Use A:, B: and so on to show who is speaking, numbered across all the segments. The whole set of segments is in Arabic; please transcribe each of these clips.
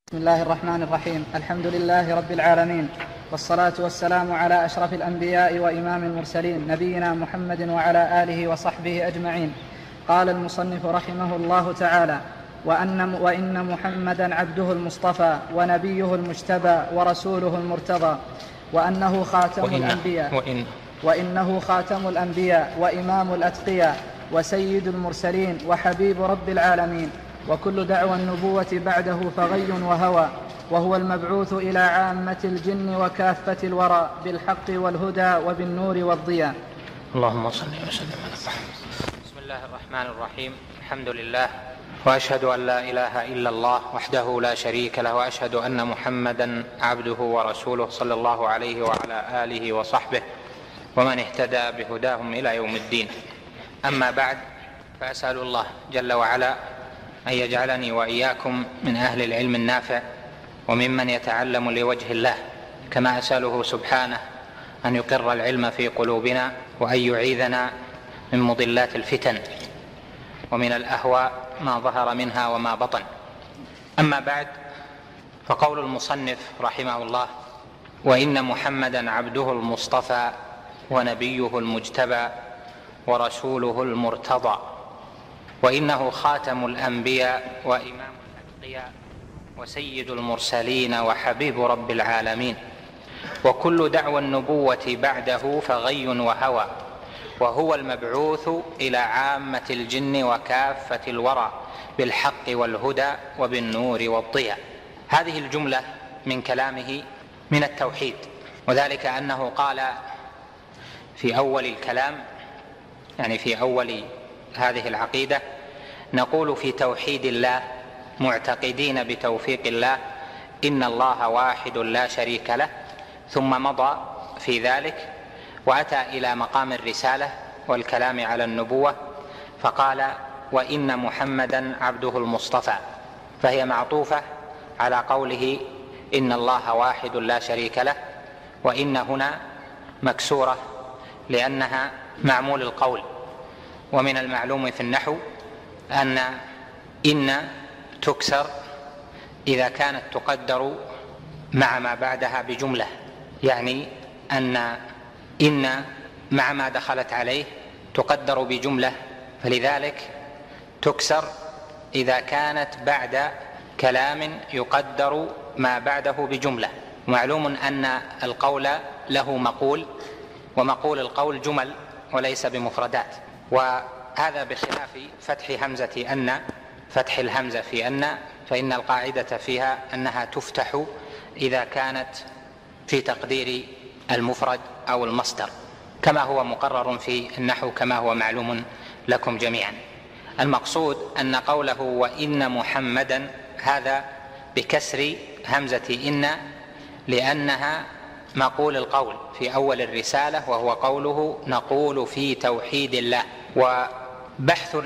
A: بسم الله الرحمن الرحيم. الحمد لله رب العالمين، والصلاة والسلام على أشرف الأنبياء وإمام المرسلين نبينا محمد وعلى آله وصحبه أجمعين. قال المصنف رحمه الله تعالى: وإن محمدا عبده المصطفى ونبيه المجتبى ورسوله المرتضى، وأنه خاتم الأنبياء وإمام الأتقياء وسيد المرسلين وحبيب رب العالمين، وكل دعوى النبوة بعده فغي وهوى، وهو المبعوث إلى عامة الجن وكافة الورى بالحق والهدى وبالنور والضياء.
B: اللهم صل وسلم على محمد. بسم الله الرحمن الرحيم. الحمد لله، وأشهد أن لا إله إلا الله وحده لا شريك له، وأشهد أن محمدا عبده ورسوله صلى الله عليه وعلى آله وصحبه ومن اهتدى بهداهم إلى يوم الدين. أما بعد، فأسأل الله جل وعلا أن يجعلني وإياكم من أهل العلم النافع وممن يتعلم لوجه الله، كما أسأله سبحانه أن يقر العلم في قلوبنا وأن يعيذنا من مضلات الفتن ومن الأهواء ما ظهر منها وما بطن. أما بعد، فقول المصنف رحمه الله: وإن محمدا عبده المصطفى ونبيه المجتبى ورسوله المرتضى، وإنه خاتم الأنبياء وإمام الأتقياء وسيد المرسلين وحبيب رب العالمين، وكل دعوى النبوة بعده فغي وهوى، وهو المبعوث إلى عامة الجن وكافة الورى بالحق والهدى وبالنور والضياء. هذه الجملة من كلامه من التوحيد، وذلك أنه قال في أول الكلام، يعني في أول هذه العقيدة: نقول في توحيد الله معتقدين بتوفيق الله إن الله واحد لا شريك له. ثم مضى في ذلك وأتى إلى مقام الرسالة والكلام على النبوة، فقال: وإن محمدا عبده المصطفى، فهي معطوفة على قوله إن الله واحد لا شريك له، وإن هنا مكسورة لأنها معمول القول. ومن المعلوم في النحو أن إن تكسر إذا كانت تقدر مع ما بعدها بجملة، يعني أن إن مع ما دخلت عليه تقدر بجملة، فلذلك تكسر إذا كانت بعد كلام يقدر ما بعده بجملة. معلوم أن القول له مقول، ومقول القول جمل وليس بمفردات، وهذا بخلاف فتح الهمزة في أن، فإن القاعدة فيها أنها تفتح إذا كانت في تقدير المفرد أو المصدر، كما هو مقرر في النحو كما هو معلوم لكم جميعا. المقصود أن قوله وإن محمدا هذا بكسر همزة إن، لأنها مقول القول في أول الرسالة، وهو قوله نقول في توحيد الله. وبحث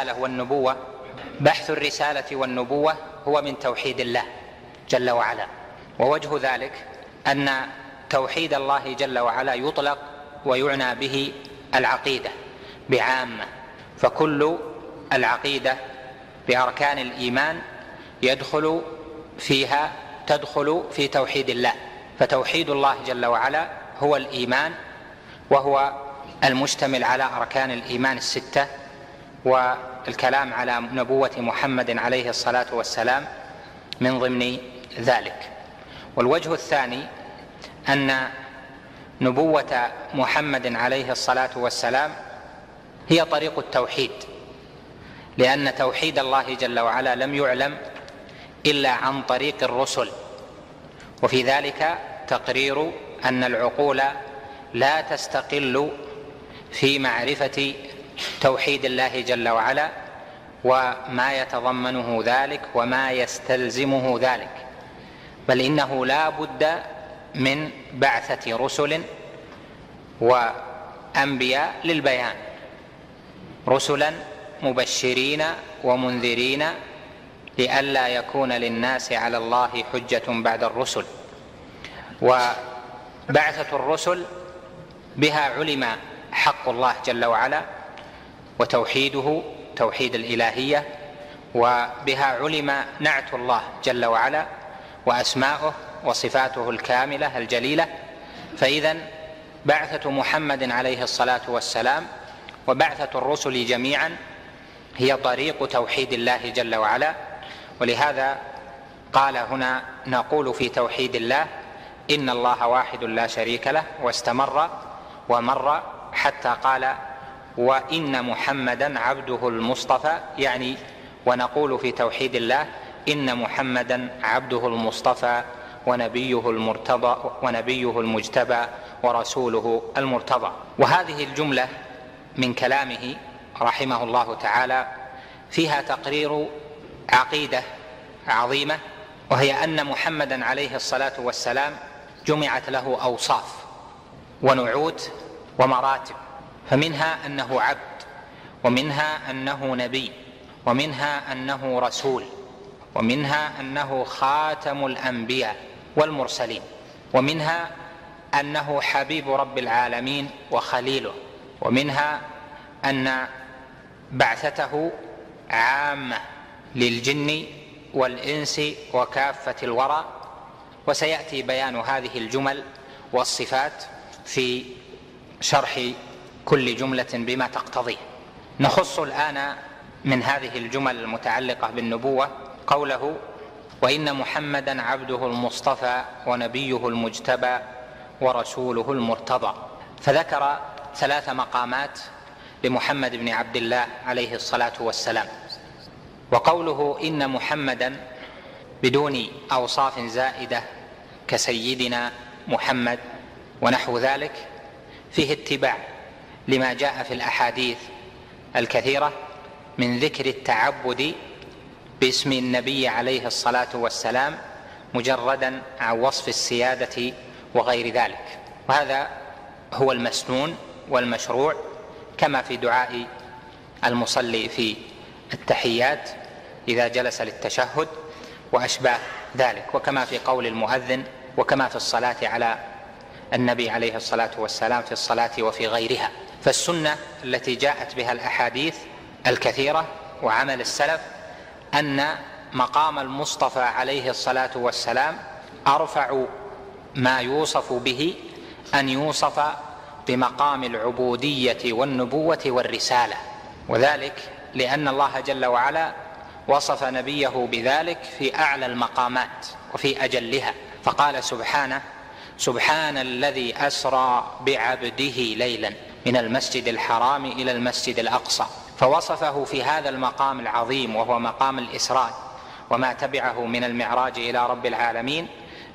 B: الرسالة والنبوة هو من توحيد الله جل وعلا. ووجه ذلك أن توحيد الله جل وعلا يطلق ويعنى به العقيدة بعامة، فكل العقيدة بأركان الإيمان تدخل في توحيد الله. فتوحيد الله جل وعلا هو الإيمان، وهو المشتمل على أركان الإيمان الستة، والكلام على نبوة محمد عليه الصلاة والسلام من ضمن ذلك. والوجه الثاني أن نبوة محمد عليه الصلاة والسلام هي طريق التوحيد، لأن توحيد الله جل وعلا لم يعلم إلا عن طريق الرسل، وفي ذلك تقرير أن العقول لا تستقل في معرفة توحيد الله جل وعلا وما يتضمنه ذلك وما يستلزمه ذلك، بل إنه لا بد من بعثة رسل وأنبياء للبيان، رسلا مبشرين ومنذرين لئلا يكون للناس على الله حجة بعد الرسل. وبعثة الرسل بها علم حق الله جل وعلا وتوحيده توحيد الإلهية، وبها علم نعت الله جل وعلا وأسماؤه وصفاته الكاملة الجليلة. فإذن بعثة محمد عليه الصلاة والسلام وبعثة الرسل جميعا هي طريق توحيد الله جل وعلا. ولهذا قال هنا: نقول في توحيد الله إن الله واحد لا شريك له، واستمر ومر حتى قال: وإن محمدا عبده المصطفى، يعني ونقول في توحيد الله إن محمدا عبده المصطفى ونبيه المرتضى ونبيه المجتبى ورسوله المرتضى. وهذه الجملة من كلامه رحمه الله تعالى فيها تقرير عقيدة عظيمة، وهي أن محمدا عليه الصلاة والسلام جمعت له أوصاف ونعوت ومراتب، فمنها أنه عبد، ومنها أنه نبي، ومنها أنه رسول، ومنها أنه خاتم الأنبياء والمرسلين، ومنها أنه حبيب رب العالمين وخليله، ومنها أن بعثته عامة للجن والإنس وكافة الورى. وسيأتي بيان هذه الجمل والصفات في شرح كل جملة بما تقتضيه. نخص الآن من هذه الجمل المتعلقة بالنبوة قوله: وإن محمدا عبده المصطفى ونبيه المجتبى ورسوله المرتضى. فذكر 3 مقامات لمحمد بن عبد الله عليه الصلاة والسلام. وقوله إن محمدا بدون أوصاف زائدة كسيدنا محمد ونحو ذلك فيه اتباع لما جاء في الأحاديث الكثيرة من ذكر التعبد باسم النبي عليه الصلاة والسلام مجردا عن وصف السيادة وغير ذلك. وهذا هو المسنون والمشروع، كما في دعاء المصلي في التحيات إذا جلس للتشهد وأشباه ذلك، وكما في قول المؤذن، وكما في الصلاة على النبي عليه الصلاة والسلام في الصلاة وفي غيرها. فالسنة التي جاءت بها الأحاديث الكثيرة وعمل السلف أن مقام المصطفى عليه الصلاة والسلام أرفع ما يوصف به أن يوصف بمقام العبودية والنبوة والرسالة، وذلك لأن الله جل وعلا وصف نبيه بذلك في أعلى المقامات وفي أجلها، فقال سبحانه: سبحان الذي أسرى بعبده ليلا من المسجد الحرام إلى المسجد الأقصى. فوصفه في هذا المقام العظيم وهو مقام الإسراء وما تبعه من المعراج إلى رب العالمين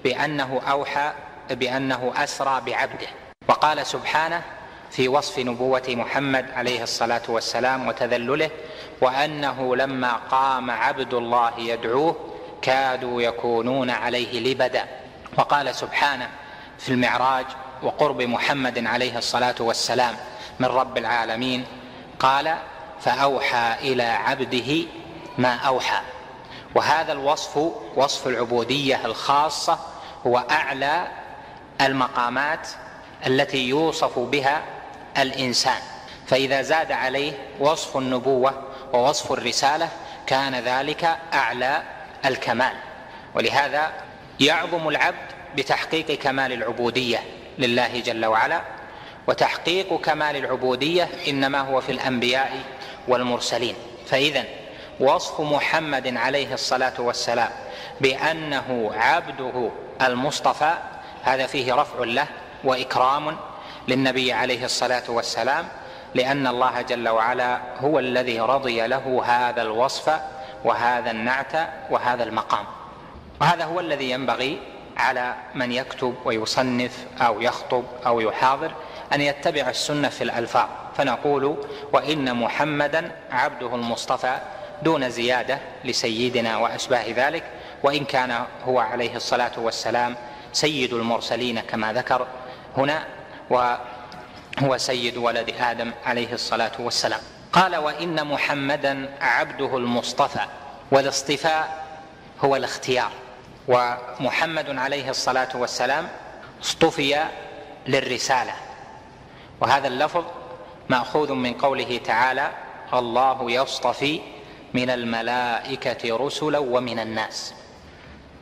B: بأنه أسرى بعبده. وقال سبحانه في وصف نبوة محمد عليه الصلاة والسلام وتذلله: وأنه لما قام عبد الله يدعوه كادوا يكونون عليه لبدا. وقال سبحانه في المعراج وقرب محمد عليه الصلاة والسلام من رب العالمين قال: فأوحى إلى عبده ما أوحى. وهذا الوصف وصف العبودية الخاصة هو أعلى المقامات التي يوصف بها الإنسان، فإذا زاد عليه وصف النبوة ووصف الرسالة كان ذلك أعلى الكمال. ولهذا يعظم العبد بتحقيق كمال العبودية لله جل وعلا، وتحقيق كمال العبودية إنما هو في الأنبياء والمرسلين. فإذن وصف محمد عليه الصلاة والسلام بأنه عبده المصطفى هذا فيه رفع له وإكرام للنبي عليه الصلاة والسلام، لأن الله جل وعلا هو الذي رضي له هذا الوصف وهذا النعت وهذا المقام. وهذا هو الذي ينبغي على من يكتب ويصنف أو يخطب أو يحاضر أن يتبع السنة في الألفاظ، فنقول: وإن محمدا عبده المصطفى دون زيادة لسيدنا وأشباه ذلك، وإن كان هو عليه الصلاة والسلام سيد المرسلين كما ذكر هنا، وهو سيد ولد آدم عليه الصلاة والسلام. قال: وإن محمدا عبده المصطفى. والاصطفاء هو الاختيار، ومحمد عليه الصلاة والسلام اصطفي للرسالة، وهذا اللفظ مأخوذ من قوله تعالى: الله يصطفي من الملائكة رسلا ومن الناس.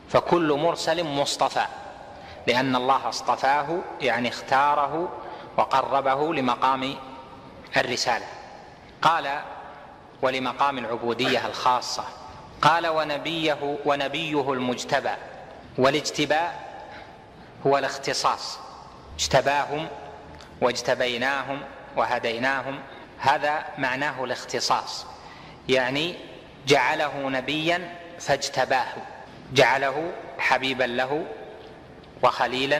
B: فكل مرسل مصطفى، لأن الله اصطفاه يعني اختاره وقربه لمقام الرسالة. قال ولمقام العبودية الخاصة. قال ونبيه المجتبى. والاجتباء هو الاختصاص، اجتباهم واجتبيناهم وهديناهم، هذا معناه الاختصاص، يعني جعله نبيا فاجتباه، جعله حبيبا له وخليلا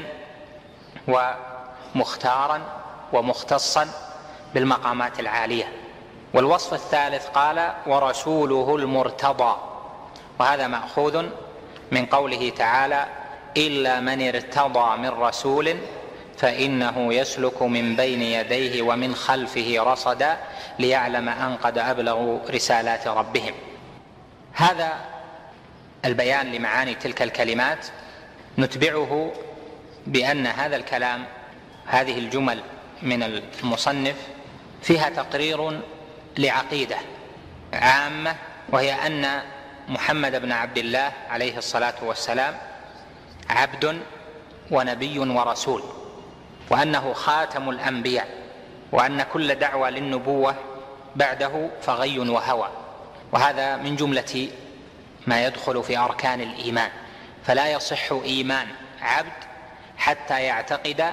B: ومختارا ومختصا بالمقامات العالية. والوصف الثالث قال ورسوله المرتضى، وهذا مأخوذ من قوله تعالى إلا من ارتضى من رسول فإنه يسلك من بين يديه ومن خلفه رصدا ليعلم أن قد أبلغوا رسالات ربهم. هذا البيان لمعاني تلك الكلمات نتبعه بأن هذا الكلام، هذه الجمل من المصنف فيها تقرير لعقيدة عامة، وهي أن محمد بن عبد الله عليه الصلاة والسلام عبد ونبي ورسول، وأنه خاتم الأنبياء، وأن كل دعوة للنبوة بعده فغي وهوى، وهذا من جملة ما يدخل في أركان الإيمان. فلا يصح إيمان عبد حتى يعتقد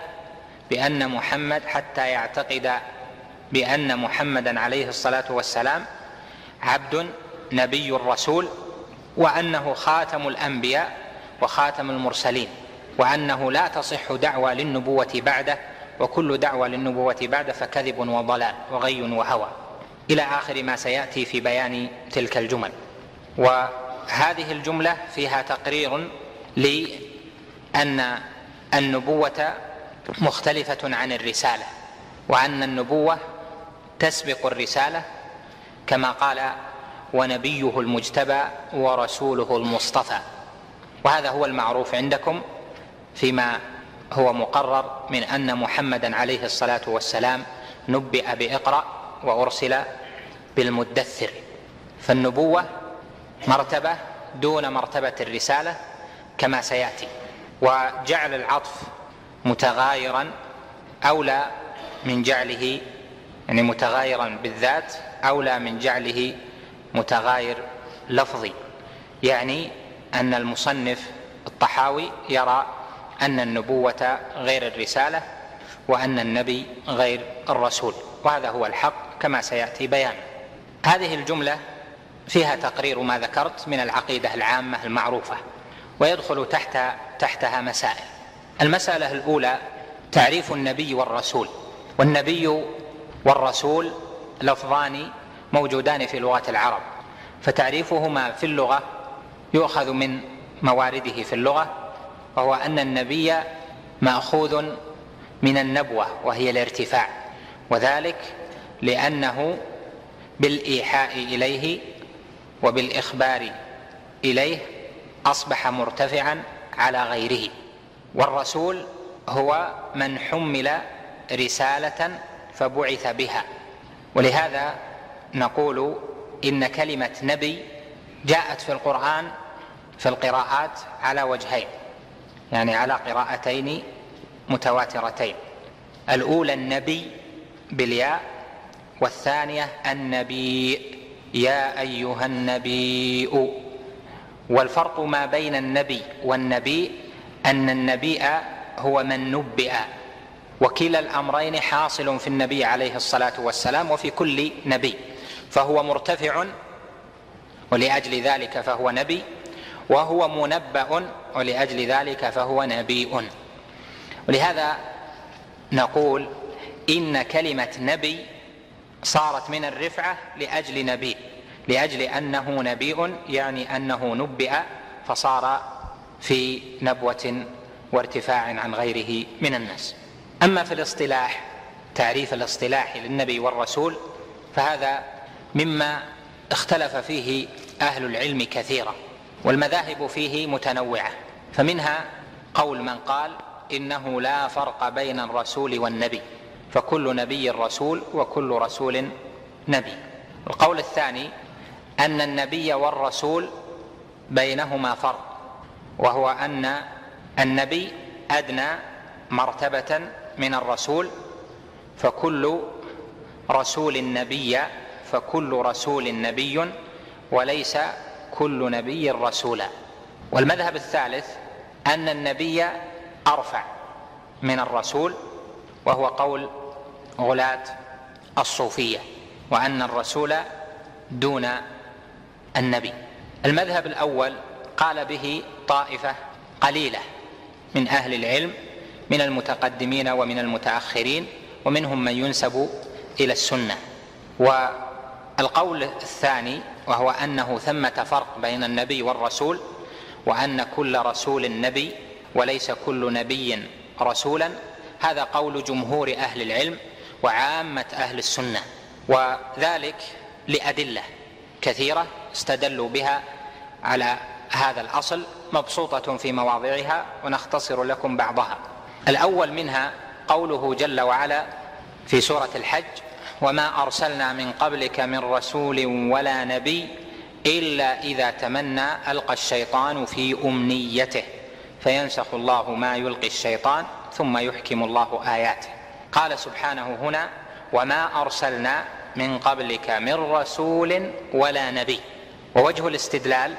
B: بأن محمدا عليه الصلاة والسلام عبد نبي رسول، وأنه خاتم الأنبياء وخاتم المرسلين، وأنه لا تصح دعوة للنبوة بعده، وكل دعوة للنبوة بعده فكذب وضلال وغي وهوى، إلى آخر ما سيأتي في بيان تلك الجمل. وهذه الجملة فيها تقرير لأن النبوة مختلفة عن الرسالة، وأن النبوة تسبق الرسالة، كما قال ونبيه المجتبى ورسوله المصطفى. وهذا هو المعروف عندكم فيما هو مقرر من أن محمدا عليه الصلاة والسلام نبئ بإقرأ وأرسل بالمدثر. فالنبوة مرتبة دون مرتبة الرسالة كما سيأتي. وجعل العطف متغايرا أولى من جعله، يعني متغايرا بالذات أولى من جعله متغاير لفظي، يعني أن المصنف الطحاوي يرى أن النبوة غير الرسالة، وأن النبي غير الرسول، وهذا هو الحق كما سيأتي بيان. هذه الجملة فيها تقرير ما ذكرت من العقيدة العامة المعروفة، ويدخل تحتها مسائل. المسألة الأولى تعريف النبي والرسول. والنبي والرسول لفظان موجودان في لغة العرب، فتعريفهما في اللغة يؤخذ من موارده في اللغة، وهو أن النبي مأخوذ من النبوة وهي الارتفاع، وذلك لأنه بالإيحاء إليه وبالإخبار إليه أصبح مرتفعا على غيره. والرسول هو من حمل رسالة فبعث بها. ولهذا نقول إن كلمة نبي جاءت في القرآن في القراءات على وجهين، يعني على قراءتين متواترتين. الأولى النبي بالياء، والثانية النبي يا أيها النبي. والفرق ما بين النبي والنبي أن النبي هو من نبئ، وكلا الأمرين حاصل في النبي عليه الصلاة والسلام وفي كل نبي، فهو مرتفع ولأجل ذلك فهو نبي، وهو منبأ ولأجل ذلك فهو نبي. ولهذا نقول إن كلمة نبي صارت من الرفعة لأجل نبي، لأجل أنه نبي، يعني أنه نبئ فصار في نبوة وارتفاع عن غيره من الناس. أما في الاصطلاح، تعريف الاصطلاح للنبي والرسول، فهذا مما اختلف فيه أهل العلم كثيرا، والمذاهب فيه متنوعة. فمنها قول من قال إنه لا فرق بين الرسول والنبي، فكل نبي رسول وكل رسول نبي. القول الثاني أن النبي والرسول بينهما فرق، وهو أن النبي أدنى مرتبة من الرسول، فكل رسول نبي وليس كل نبي رسولا. والمذهب الثالث أن النبي أرفع من الرسول، وهو قول غلاة الصوفية، وأن الرسول دون النبي. المذهب الأول قال به طائفة قليلة من أهل العلم من المتقدمين ومن المتأخرين، ومنهم من ينسب إلى السنة. والقول الثاني وهو أنه ثمة فرق بين النبي والرسول، وأن كل رسول نبي وليس كل نبي رسولا، هذا قول جمهور أهل العلم وعامة أهل السنة، وذلك لأدلة كثيرة استدلوا بها على هذا الأصل مبسوطة في مواضعها، ونختصر لكم بعضها. الأول منها قوله جل وعلا في سورة الحج: وما أرسلنا من قبلك من رسول ولا نبي إلا إذا تمنى ألقى الشيطان في أمنيته فينسخ الله ما يلقي الشيطان ثم يحكم الله آياته. قال سبحانه هنا: وما أرسلنا من قبلك من رسول ولا نبي. ووجه الاستدلال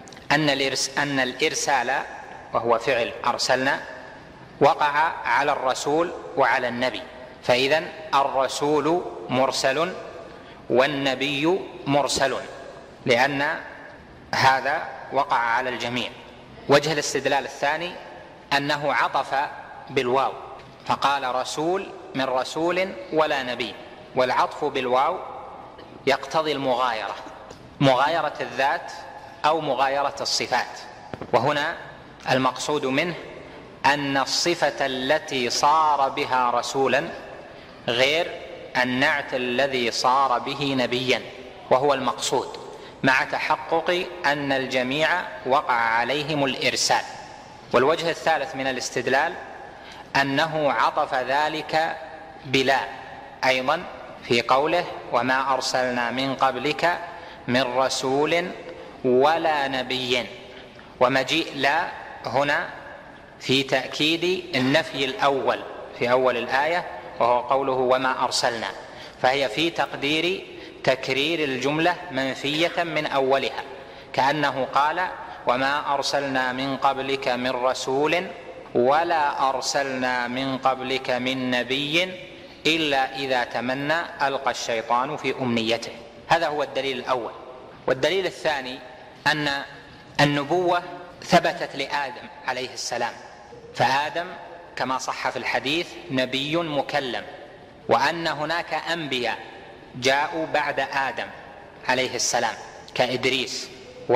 B: أن الإرسال وهو فعل أرسلنا وقع على الرسول وعلى النبي، فإذن الرسول مرسل والنبي مرسل، لأن هذا وقع على الجميع. وجه الاستدلال الثاني أنه عطف بالواو، فقال رسول من رسول ولا نبي، والعطف بالواو يقتضي المغايرة، مغايرة الذات أو مغايرة الصفات. وهنا المقصود منه أن الصفة التي صار بها رسولا غير النعت الذي صار به نبيا، وهو المقصود، مع تحقق أن الجميع وقع عليهم الإرسال. والوجه الثالث من الاستدلال أنه عطف ذلك بلا أيضا في قوله: وما أرسلنا من قبلك من رسول ولا نبي. ومجيء لا هنا في تأكيد النفي الأول في أول الآية، وهو قوله وما أرسلنا، فهي في تقدير تكرير الجملة منفية من أولها، كأنه قال: وما أرسلنا من قبلك من رسول ولا أرسلنا من قبلك من نبي إلا إذا تمنى ألقى الشيطان في أمنيته. هذا هو الدليل الأول. والدليل الثاني أن النبوة ثبتت لآدم عليه السلام، فآدم كما صح في الحديث نبي مكلم، وأن هناك أنبياء جاءوا بعد آدم عليه السلام كإدريس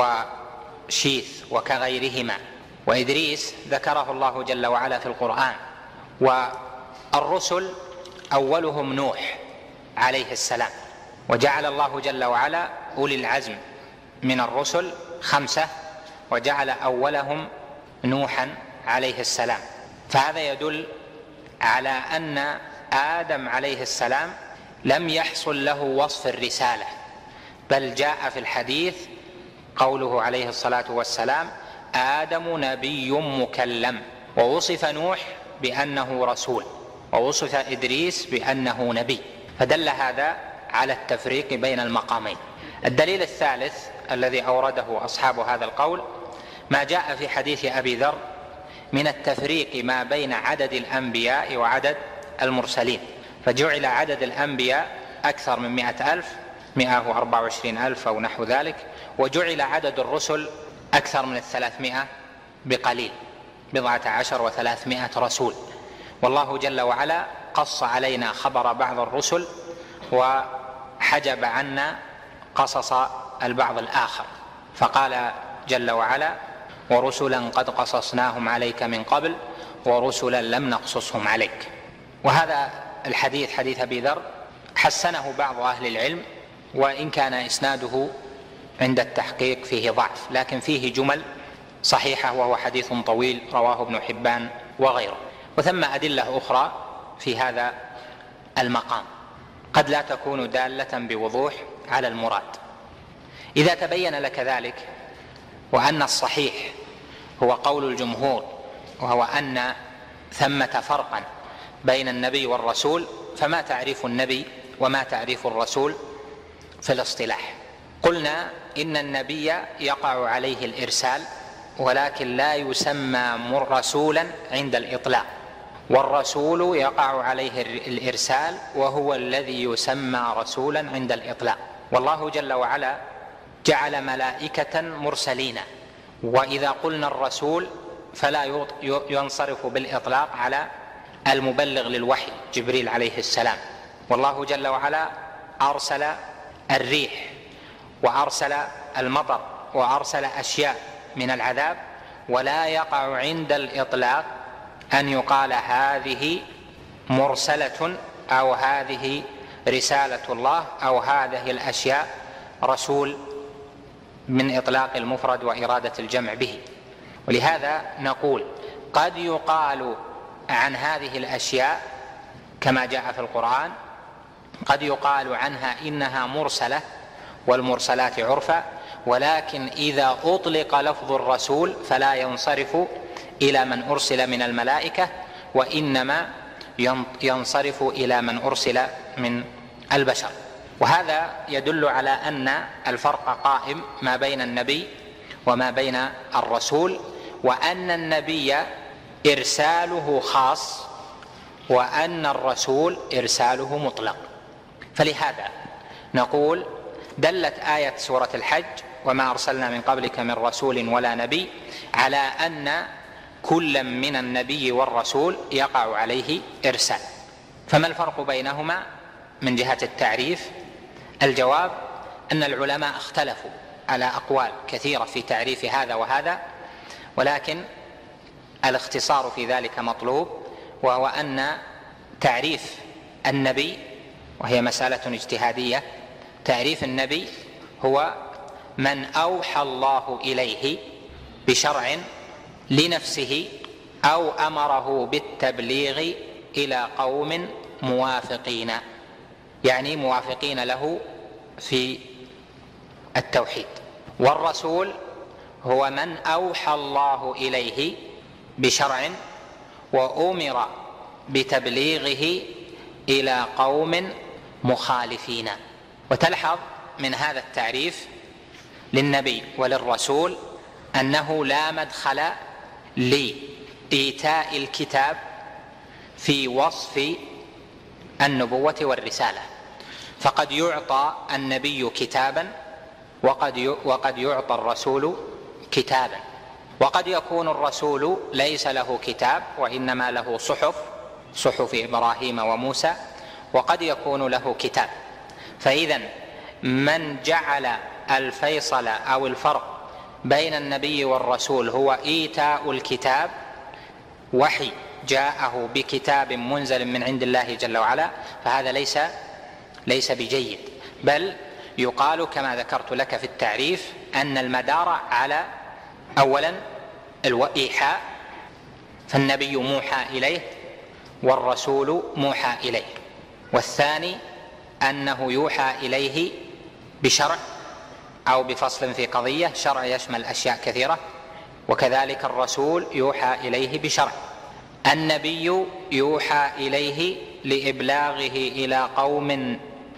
B: وشيث وكغيرهما، وإدريس ذكره الله جل وعلا في القرآن. والرسل أولهم نوح عليه السلام، وجعل الله جل وعلا أولي العزم من الرسل 5، وجعل أولهم نوحا عليه السلام. فهذا يدل على أن آدم عليه السلام لم يحصل له وصف الرسالة، بل جاء في الحديث قوله عليه الصلاة والسلام: آدم نبي مكلم. ووصف نوح بأنه رسول، ووصف إدريس بأنه نبي، فدل هذا على التفريق بين المقامين. الدليل الثالث الذي أورده أصحاب هذا القول ما جاء في حديث أبي ذر من التفريق ما بين عدد الأنبياء وعدد المرسلين، فجعل عدد الأنبياء أكثر من 100,000، 124,000 أو نحو ذلك، وجعل عدد الرسل أكثر من 300 بقليل، 12 و300 رسول. والله جل وعلا قص علينا خبر بعض الرسل وحجب عنا قصص البعض الآخر، فقال جل وعلا: ورسلا قد قصصناهم عليك من قبل ورسلا لم نقصصهم عليك. وهذا الحديث حديث أبي ذر حسنه بعض أهل العلم، وإن كان إسناده عند التحقيق فيه ضعف، لكن فيه جمل صحيحة، وهو حديث طويل رواه ابن حبان وغيره. وثم أدلة أخرى في هذا المقام قد لا تكون دالة بوضوح على المراد. إذا تبين لك ذلك وأن الصحيح هو قول الجمهور، وهو أن ثمة فرقا بين النبي والرسول، فما تعريف النبي وما تعريف الرسول في الاصطلاح؟ قلنا إن النبي يقع عليه الإرسال ولكن لا يسمى رسولا عند الإطلاق، والرسول يقع عليه الإرسال وهو الذي يسمى رسولا عند الإطلاق. والله جل وعلا جعل ملائكة مرسلين، وإذا قلنا الرسول فلا ينصرف بالإطلاق على المبلغ للوحي جبريل عليه السلام. والله جل وعلا أرسل الريح وأرسل المطر وأرسل أشياء من العذاب، ولا يقع عند الإطلاق أن يقال هذه مرسلة أو هذه رسالة الله أو هذه الأشياء رسول من إطلاق المفرد وإرادة الجمع به. ولهذا نقول قد يقال عن هذه الأشياء كما جاء في القرآن، قد يقال عنها إنها مرسلة والمرسلات عرفا، ولكن إذا أطلق لفظ الرسول فلا ينصرف إلى من أرسل من الملائكة، وإنما ينصرف إلى من أرسل من البشر. وهذا يدل على أن الفرق قائم ما بين النبي وما بين الرسول، وأن النبي إرساله خاص وأن الرسول إرساله مطلق. فلهذا نقول دلت آية سورة الحج وما أرسلنا من قبلك من رسول ولا نبي على أن كل من النبي والرسول يقع عليه إرسال. فما الفرق بينهما من جهة التعريف؟ الجواب أن العلماء اختلفوا على أقوال كثيرة في تعريف هذا وهذا، ولكن الاختصار في ذلك مطلوب، وهو أن تعريف النبي، وهي مسألة اجتهادية، تعريف النبي هو من أوحى الله إليه بشرع لنفسه أو أمره بالتبليغ إلى قوم موافقين، يعني موافقين له في التوحيد. والرسول هو من أوحى الله إليه بشرع وأمر بتبليغه إلى قوم مخالفين. وتلحظ من هذا التعريف للنبي وللرسول أنه لا مدخل لإيتاء الكتاب في وصف النبوة والرسالة، فقد يعطى النبي كتابا وقد يعطى الرسول كتابا، وقد يكون الرسول ليس له كتاب وإنما له صحف إبراهيم وموسى، وقد يكون له كتاب. فإذا من جعل الفيصل أو الفرق بين النبي والرسول هو إيتاء الكتاب، وحي جاءه بكتاب منزل من عند الله جل وعلا، فهذا ليس بجيد، بل يقال كما ذكرت لك في التعريف أن المدار على أولا الإيحاء، فالنبي موحى إليه والرسول موحى إليه، والثاني أنه يوحى إليه بشرع أو بفصل في قضية، شرع يشمل أشياء كثيرة، وكذلك الرسول يوحى إليه بشرع. النبي يوحى إليه لإبلاغه إلى قوم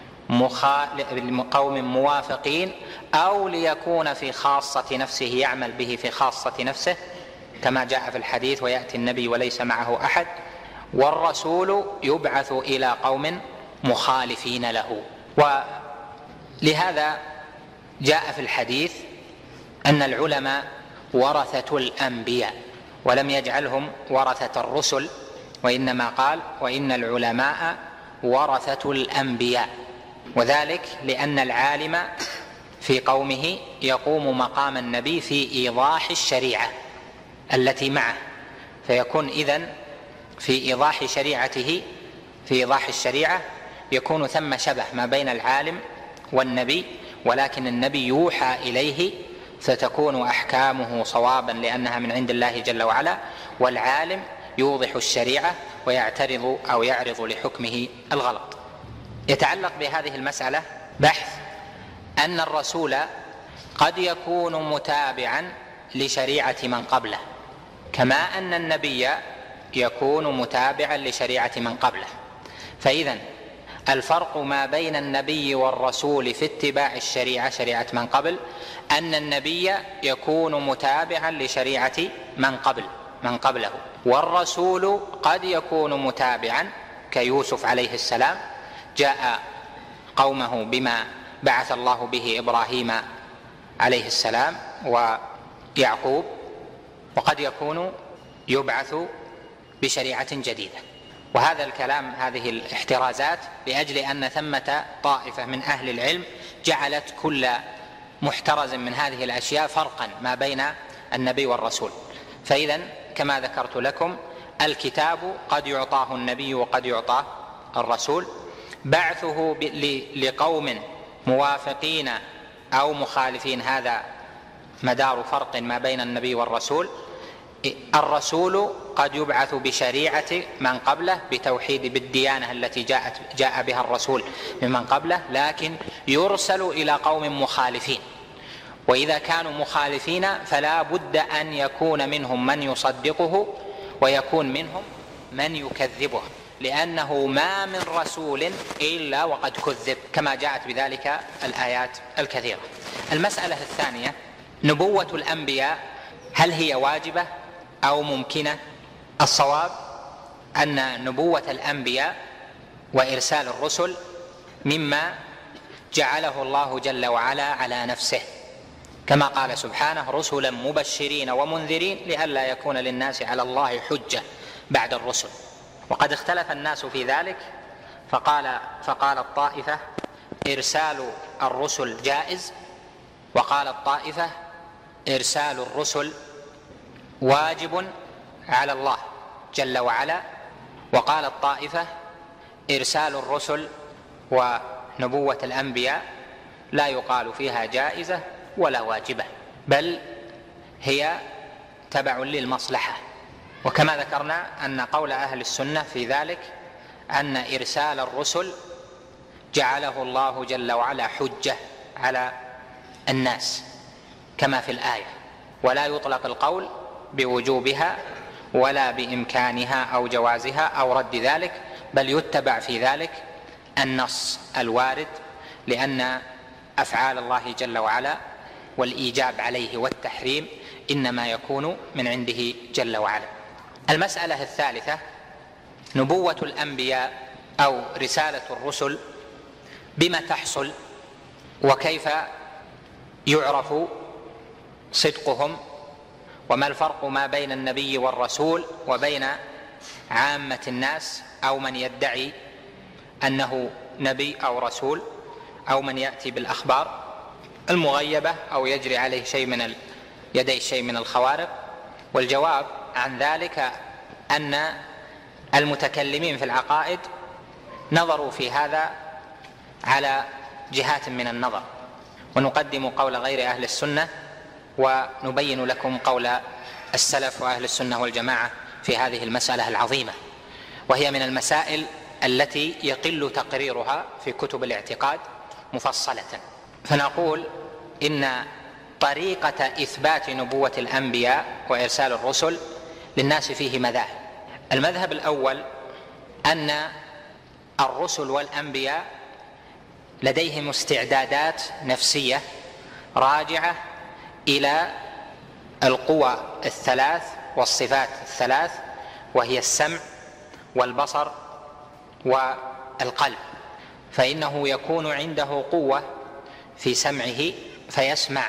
B: موافقين، أو ليكون في خاصة نفسه يعمل به في خاصة نفسه كما جاء في الحديث ويأتي النبي وليس معه أحد. والرسول يبعث إلى قوم مخالفين له. ولهذا جاء في الحديث أن العلماء ورثة الأنبياء، ولم يجعلهم ورثة الرسل، وإنما قال وإن العلماء ورثة الأنبياء، وذلك لأن العالم في قومه يقوم مقام النبي في إيضاح الشريعة التي معه، فيكون إذن في إيضاح شريعته، في إيضاح الشريعة يكون ثم شبه ما بين العالم والنبي، ولكن النبي يوحى إليه فتكون أحكامه صوابا لأنها من عند الله جل وعلا، والعالم يوضح الشريعة ويعترض أو يعرض لحكمه الغلط. يتعلق بهذه المسألة بحث أن الرسول قد يكون متابعا لشريعة من قبله، كما أن النبي يكون متابعا لشريعة من قبله. فإذن الفرق ما بين النبي والرسول في اتباع الشريعة، شريعة من قبل، أن النبي يكون متابعا لشريعة من قبله، والرسول قد يكون متابعا كيوسف عليه السلام جاء قومه بما بعث الله به إبراهيم عليه السلام ويعقوب، وقد يكون يبعث بشريعة جديدة. وهذا الكلام، هذه الاحترازات لأجل أن ثمة طائفة من أهل العلم جعلت كل محترز من هذه الأشياء فرقا ما بين النبي والرسول. فإذا كما ذكرت لكم الكتاب قد يعطاه النبي وقد يعطاه الرسول، بعثه لقوم موافقين أو مخالفين هذا مدار فرق ما بين النبي والرسول. الرسول قد يبعث بشريعة من قبله بتوحيد بالديانة التي جاء بها الرسول ممن قبله، لكن يرسل إلى قوم مخالفين، وإذا كانوا مخالفين فلا بد أن يكون منهم من يصدقه ويكون منهم من يكذبه، لأنه ما من رسول إلا وقد كذب، كما جاءت بذلك الآيات الكثيرة. المسألة الثانية: نبوة الأنبياء هل هي واجبة أو ممكنة؟ الصواب أن نبوة الأنبياء وإرسال الرسل مما جعله الله جل وعلا على نفسه، كما قال سبحانه: رسلا مبشرين ومنذرين لئلا يكون للناس على الله حجة بعد الرسل. وقد اختلف الناس في ذلك، فقال الطائفة إرسال الرسل جائز، وقال الطائفة إرسال الرسل واجب على الله جل وعلا، وقال الطائفة إرسال الرسل ونبوة الأنبياء لا يقال فيها جائزة ولا واجبة، بل هي تبع للمصلحة. وكما ذكرنا أن قول أهل السنة في ذلك أن إرسال الرسل جعله الله جل وعلا حجة على الناس كما في الآية، ولا يطلق القول بوجوبها ولا بإمكانها أو جوازها أو رد ذلك، بل يتبع في ذلك النص الوارد، لأن أفعال الله جل وعلا والإيجاب عليه والتحريم إنما يكون من عنده جل وعلا. المسألة الثالثة: نبوة الأنبياء أو رسالة الرسل بما تحصل، وكيف يعرف صدقهم، وما الفرق ما بين النبي والرسول وبين عامة الناس أو من يدعي أنه نبي أو رسول أو من يأتي بالأخبار المغيبة أو يجري عليه شيء من الخوارق. والجواب عن ذلك أن المتكلمين في العقائد نظروا في هذا على جهات من النظر، ونقدم قول غير أهل السنة ونبين لكم قول السلف وأهل السنة والجماعة في هذه المسألة العظيمة، وهي من المسائل التي يقل تقريرها في كتب الاعتقاد مفصلة. فنقول إن طريقة إثبات نبوة الأنبياء وإرسال الرسل للناس فيه مذاهب. المذهب الأول أن الرسل والأنبياء لديهم استعدادات نفسية راجعة إلى القوى الثلاث والصفات الثلاث، وهي السمع والبصر والقلب، فإنه يكون عنده قوة في سمعه فيسمع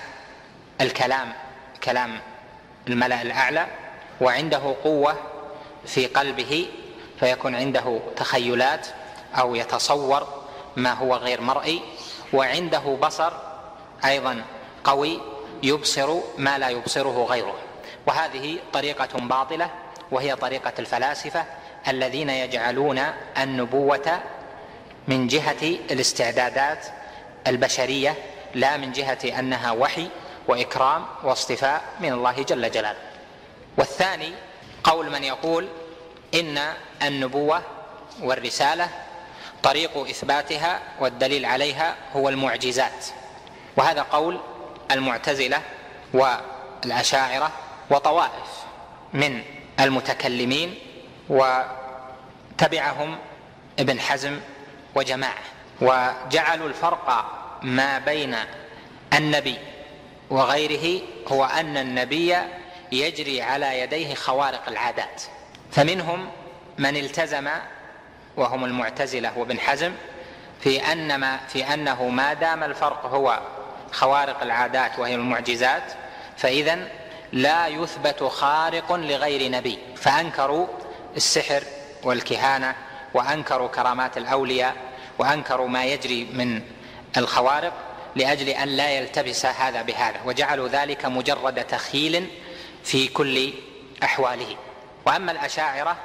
B: كلام الملأ الأعلى، وعنده قوة في قلبه فيكون عنده تخيلات أو يتصور ما هو غير مرئي، وعنده بصر أيضا قوي يبصر ما لا يبصره غيره. وهذه طريقة باطلة، وهي طريقة الفلاسفة الذين يجعلون النبوة من جهة الاستعدادات البشرية لا من جهة أنها وحي وإكرام واصطفاء من الله جل جلاله. والثاني قول من يقول إن النبوة والرسالة طريق إثباتها والدليل عليها هو المعجزات، وهذا قول المعتزلة والأشاعرة وطوائف من المتكلمين، وتبعهم ابن حزم وجماعة، وجعلوا الفرق ما بين النبي وغيره هو أن النبي يجري على يديه خوارق العادات، فمنهم من التزم وهم المعتزلة وابن حزم في أنه ما دام الفرق هو خوارق العادات وهي المعجزات فإذن لا يثبت خارق لغير نبي، فأنكروا السحر والكهانة وأنكروا كرامات الأولياء وأنكروا ما يجري من الخوارق لأجل أن لا يلتبس هذا بهذا، وجعلوا ذلك مجرد تخيل في كل أحواله. وأما الأشاعرة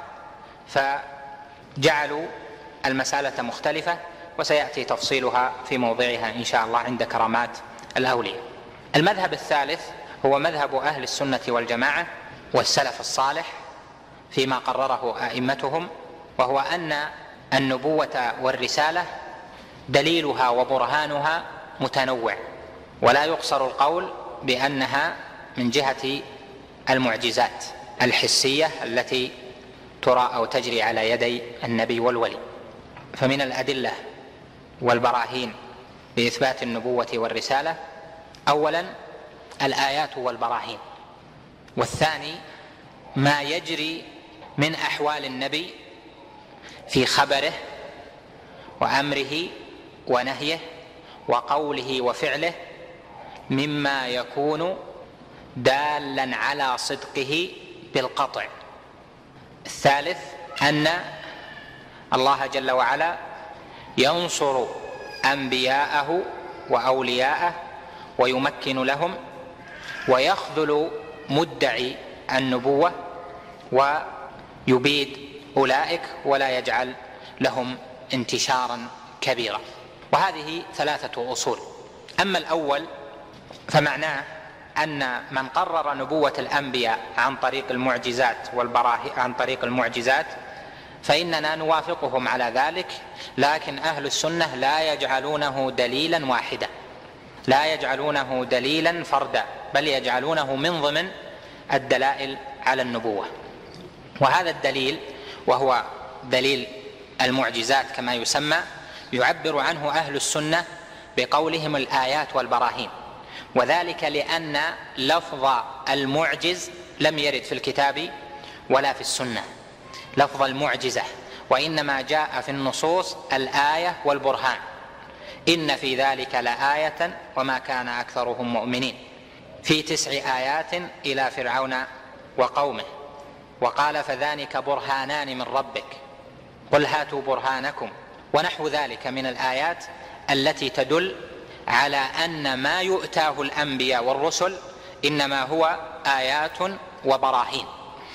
B: فجعلوا المسألة مختلفة، وسيأتي تفصيلها في موضعها إن شاء الله عند كرامات الأولياء. المذهب الثالث هو مذهب أهل السنة والجماعة والسلف الصالح فيما قرره أئمتهم، وهو أن النبوة والرسالة دليلها وبرهانها متنوع، ولا يقصر القول بأنها من جهة المعجزات الحسية التي ترى أو تجري على يدي النبي والولي. فمن الأدلة والبراهين بإثبات النبوة والرسالة أولا الآيات والبراهين، والثاني ما يجري من أحوال النبي في خبره وأمره ونهيه وقوله وفعله مما يكون دالا على صدقه بالقطع. الثالث أن الله جل وعلا ينصر أنبياءه وأولياءه ويمكن لهم ويخذل مدعي النبوة ويبيد أولئك ولا يجعل لهم انتشارا كبيرا. وهذه ثلاثة أصول. أما الأول فمعناه أن من قرر نبوة الأنبياء عن طريق المعجزات عن طريق المعجزات فإننا نوافقهم على ذلك، لكن أهل السنة لا يجعلونه دليلا واحدا، لا يجعلونه دليلا فردا، بل يجعلونه من ضمن الدلائل على النبوة. وهذا الدليل وهو دليل المعجزات كما يسمى يعبر عنه أهل السنة بقولهم الآيات والبراهين، وذلك لأن لفظ المعجز لم يرد في الكتاب ولا في السنة لفظ المعجزة، وإنما جاء في النصوص الآية والبرهان. إن في ذلك لآية وما كان أكثرهم مؤمنين، في 9 آيات إلى فرعون وقومه، وقال فذلك برهانان من ربك قل هاتوا برهانكم، ونحو ذلك من الآيات التي تدل على أن ما يؤتاه الأنبياء والرسل إنما هو آيات وبراهين.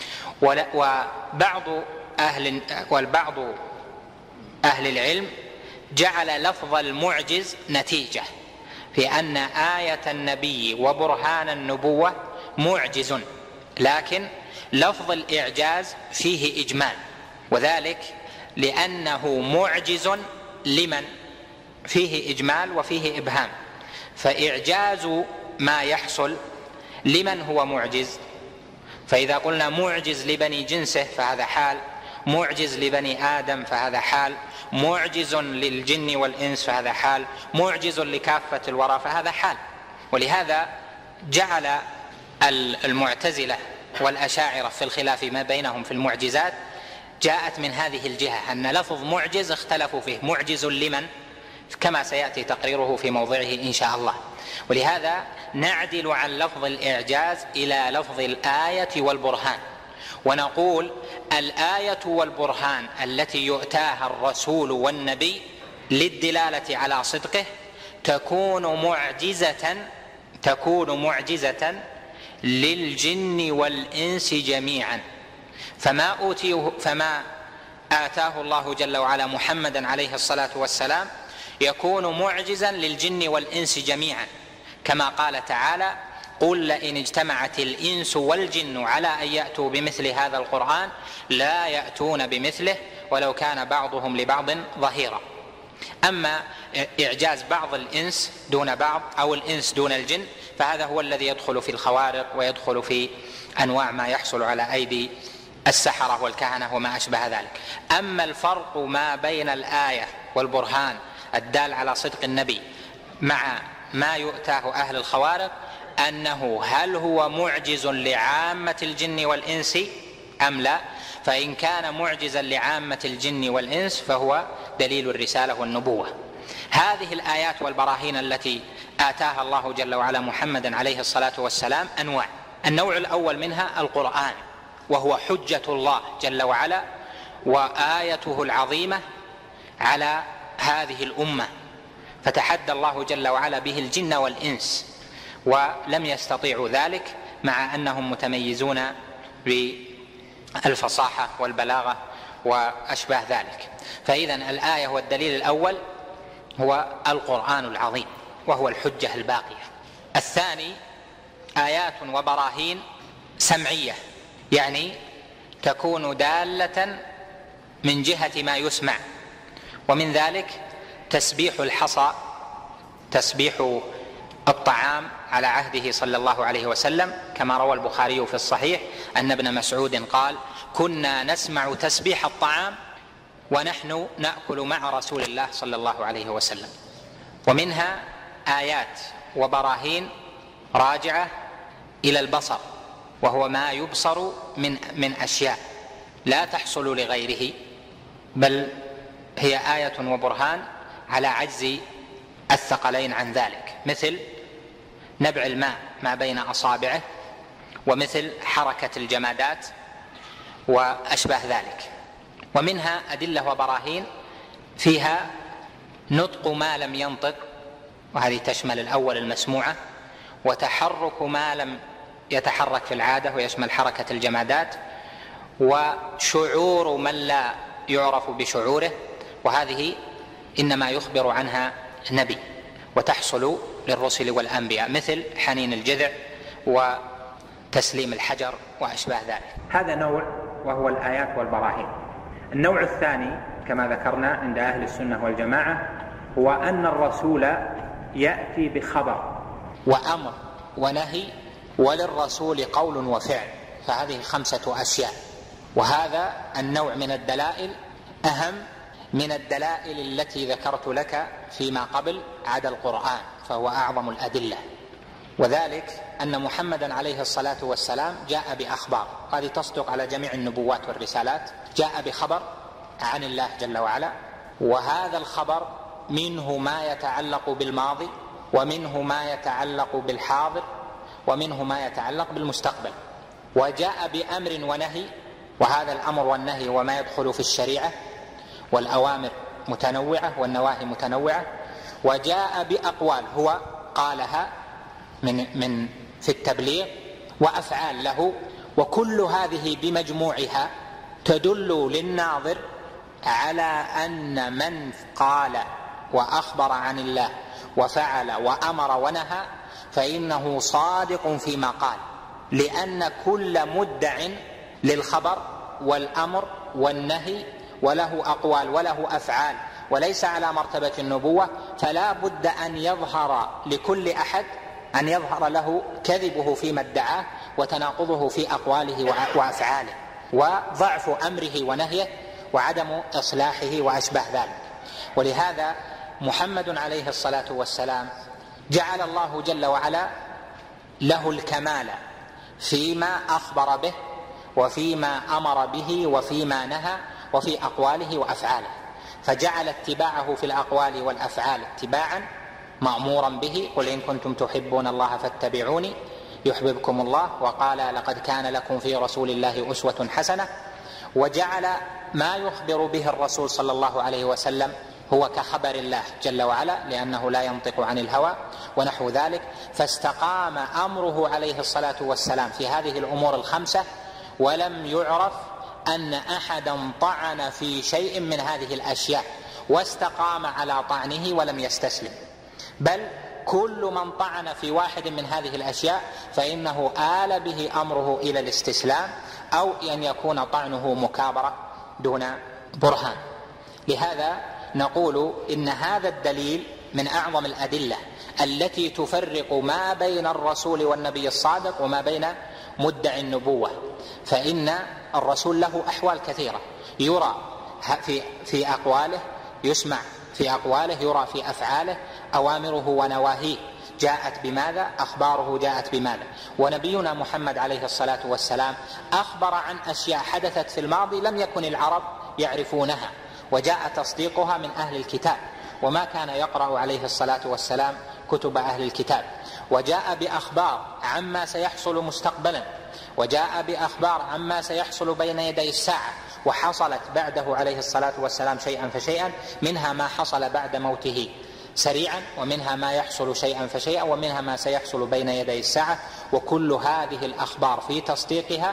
B: والبعض أهل العلم جعل لفظ المعجز نتيجة في أن آية النبي وبرهان النبوة معجز، لكن لفظ الإعجاز فيه إجمال، وذلك لأنه معجز لمن فيه إجمال وفيه إبهام. فإعجاز ما يحصل لمن هو معجز، فإذا قلنا معجز لبني جنسه فهذا حال، معجز لبني آدم فهذا حال، معجز للجن والإنس فهذا حال، معجز لكافة الورى فهذا حال. ولهذا جعل المعتزلة والأشاعرة في الخلاف ما بينهم في المعجزات جاءت من هذه الجهة، أن لفظ معجز اختلفوا فيه، معجز لمن كما سيأتي تقريره في موضعه إن شاء الله. ولهذا نعدل عن لفظ الإعجاز إلى لفظ الآية والبرهان، ونقول الآية والبرهان التي يؤتاها الرسول والنبي للدلالة على صدقه تكون معجزة للجن والإنس جميعا. فما آتاه الله جل وعلا محمدا عليه الصلاة والسلام يكون معجزا للجن والإنس جميعا، كما قال تعالى قل لئن اجتمعت الإنس والجن على أن يأتوا بمثل هذا القرآن لا يأتون بمثله ولو كان بعضهم لبعض ظهيرا. أما إعجاز بعض الإنس دون بعض أو الإنس دون الجن فهذا هو الذي يدخل في الخوارق ويدخل في أنواع ما يحصل على أيدي السحرة والكهنة وما أشبه ذلك. أما الفرق ما بين الآية والبرهان الدال على صدق النبي مع ما يؤتاه أهل الخوارق أنه هل هو معجز لعامة الجن والإنس أم لا؟ فإن كان معجزا لعامة الجن والإنس فهو دليل الرسالة والنبوة. هذه الآيات والبراهين التي آتاها الله جل وعلا محمدا عليه الصلاة والسلام أنواع. النوع الأول منها القرآن، وهو حجة الله جل وعلا وآيته العظيمة على هذه الأمة، فتحدى الله جل وعلا به الجن والإنس ولم يستطيعوا ذلك مع أنهم متميزون بالفصاحة والبلاغة وأشباه ذلك. فإذا الآية والدليل الأول هو القرآن العظيم وهو الحجة الباقية. الثاني آيات وبراهين سمعية، يعني تكون دالة من جهة ما يسمع، ومن ذلك تسبيح الحصى، تسبيح الطعام على عهده صلى الله عليه وسلم، كما روى البخاري في الصحيح أن ابن مسعود قال: كنا نسمع تسبيح الطعام ونحن نأكل مع رسول الله صلى الله عليه وسلم. ومنها آيات وبراهين راجعة إلى البصر، وهو ما يبصر من أشياء لا تحصل لغيره، بل هي آية وبرهان على عجز الثقلين عن ذلك، مثل نبع الماء ما بين أصابعه، ومثل حركة الجمادات وأشباه ذلك. ومنها أدلة وبراهين فيها نطق ما لم ينطق، وهذه تشمل الأول المسموعة، وتحرك ما لم يتحرك في العادة ويشمل حركة الجمادات، وشعور من لا يعرف بشعوره، وهذه إنما يخبر عنها نبي وتحصل للرسل والأنبياء، مثل حنين الجذع وتسليم الحجر وأشباه ذلك. هذا نوع وهو الآيات والبراهين. النوع الثاني كما ذكرنا عند أهل السنة والجماعة هو أن الرسول يأتي بخبر وأمر ونهي، وللرسول قول وفعل، فهذه 5 أشياء. وهذا النوع من الدلائل أهم من الدلائل التي ذكرت لك فيما قبل عدا القرآن، فهو أعظم الأدلة. وذلك أن محمدا عليه الصلاة والسلام جاء بأخبار، هذه تصدق على جميع النبوات والرسالات، جاء بخبر عن الله جل وعلا، وهذا الخبر منه ما يتعلق بالماضي، ومنه ما يتعلق بالحاضر، ومنه ما يتعلق بالمستقبل. وجاء بأمر ونهي، وهذا الأمر والنهي وما يدخل في الشريعة، والأوامر متنوعة والنواهي متنوعة. وجاء بأقوال هو قالها من في التبليغ، وأفعال له، وكل هذه بمجموعها تدل للناظر على أن من قال وأخبر عن الله وفعل وأمر ونهى فإنه صادق فيما قال، لأن كل مدع للخبر والأمر والنهي وله أقوال وله أفعال وليس على مرتبة النبوة، فلا بد أن يظهر لكل أحد، أن يظهر له كذبه فيما ادعاه وتناقضه في أقواله وأفعاله، وضعف أمره ونهيه وعدم إصلاحه وأشباه ذلك. ولهذا محمد عليه الصلاة والسلام جعل الله جل وعلا له الكمال فيما أخبر به، وفيما أمر به، وفيما نهى، وفي أقواله وأفعاله، فجعل اتباعه في الأقوال والأفعال اتباعا مأمورا به: قل إن كنتم تحبون الله فاتبعوني يحببكم الله، وقال: لقد كان لكم في رسول الله أسوة حسنة. وجعل ما يخبر به الرسول صلى الله عليه وسلم هو كخبر الله جل وعلا، لأنه لا ينطق عن الهوى ونحو ذلك، فاستقام أمره عليه الصلاة والسلام في هذه الأمور 5، ولم يعرف أن أحدا طعن في شيء من هذه الأشياء واستقام على طعنه ولم يستسلم، بل كل من طعن في واحد من هذه الأشياء فإنه آل به أمره إلى الاستسلام، أو أن يكون طعنه مكابرة دون برهان. لهذا نقول إن هذا الدليل من أعظم الأدلة التي تفرق ما بين الرسول والنبي الصادق وما بين مدعي النبوة. فإن الرسول له أحوال كثيرة، يرى في أقواله، يسمع في أقواله، يرى في أفعاله، أوامره ونواهيه جاءت بماذا، أخباره جاءت بماذا. ونبينا محمد عليه الصلاة والسلام أخبر عن أشياء حدثت في الماضي لم يكن العرب يعرفونها، وجاء تصديقها من أهل الكتاب، وما كان يقرأ عليه الصلاة والسلام كتب أهل الكتاب. وجاء بأخبار عما سيحصل مستقبلا، وجاء بأخبار عما سيحصل بين يدي الساعة، وحصلت بعده عليه الصلاة والسلام شيئا فشيئا، منها ما حصل بعد موته سريعا، ومنها ما يحصل شيئا فشيئا، ومنها ما سيحصل بين يدي الساعة. وكل هذه الأخبار في تصديقها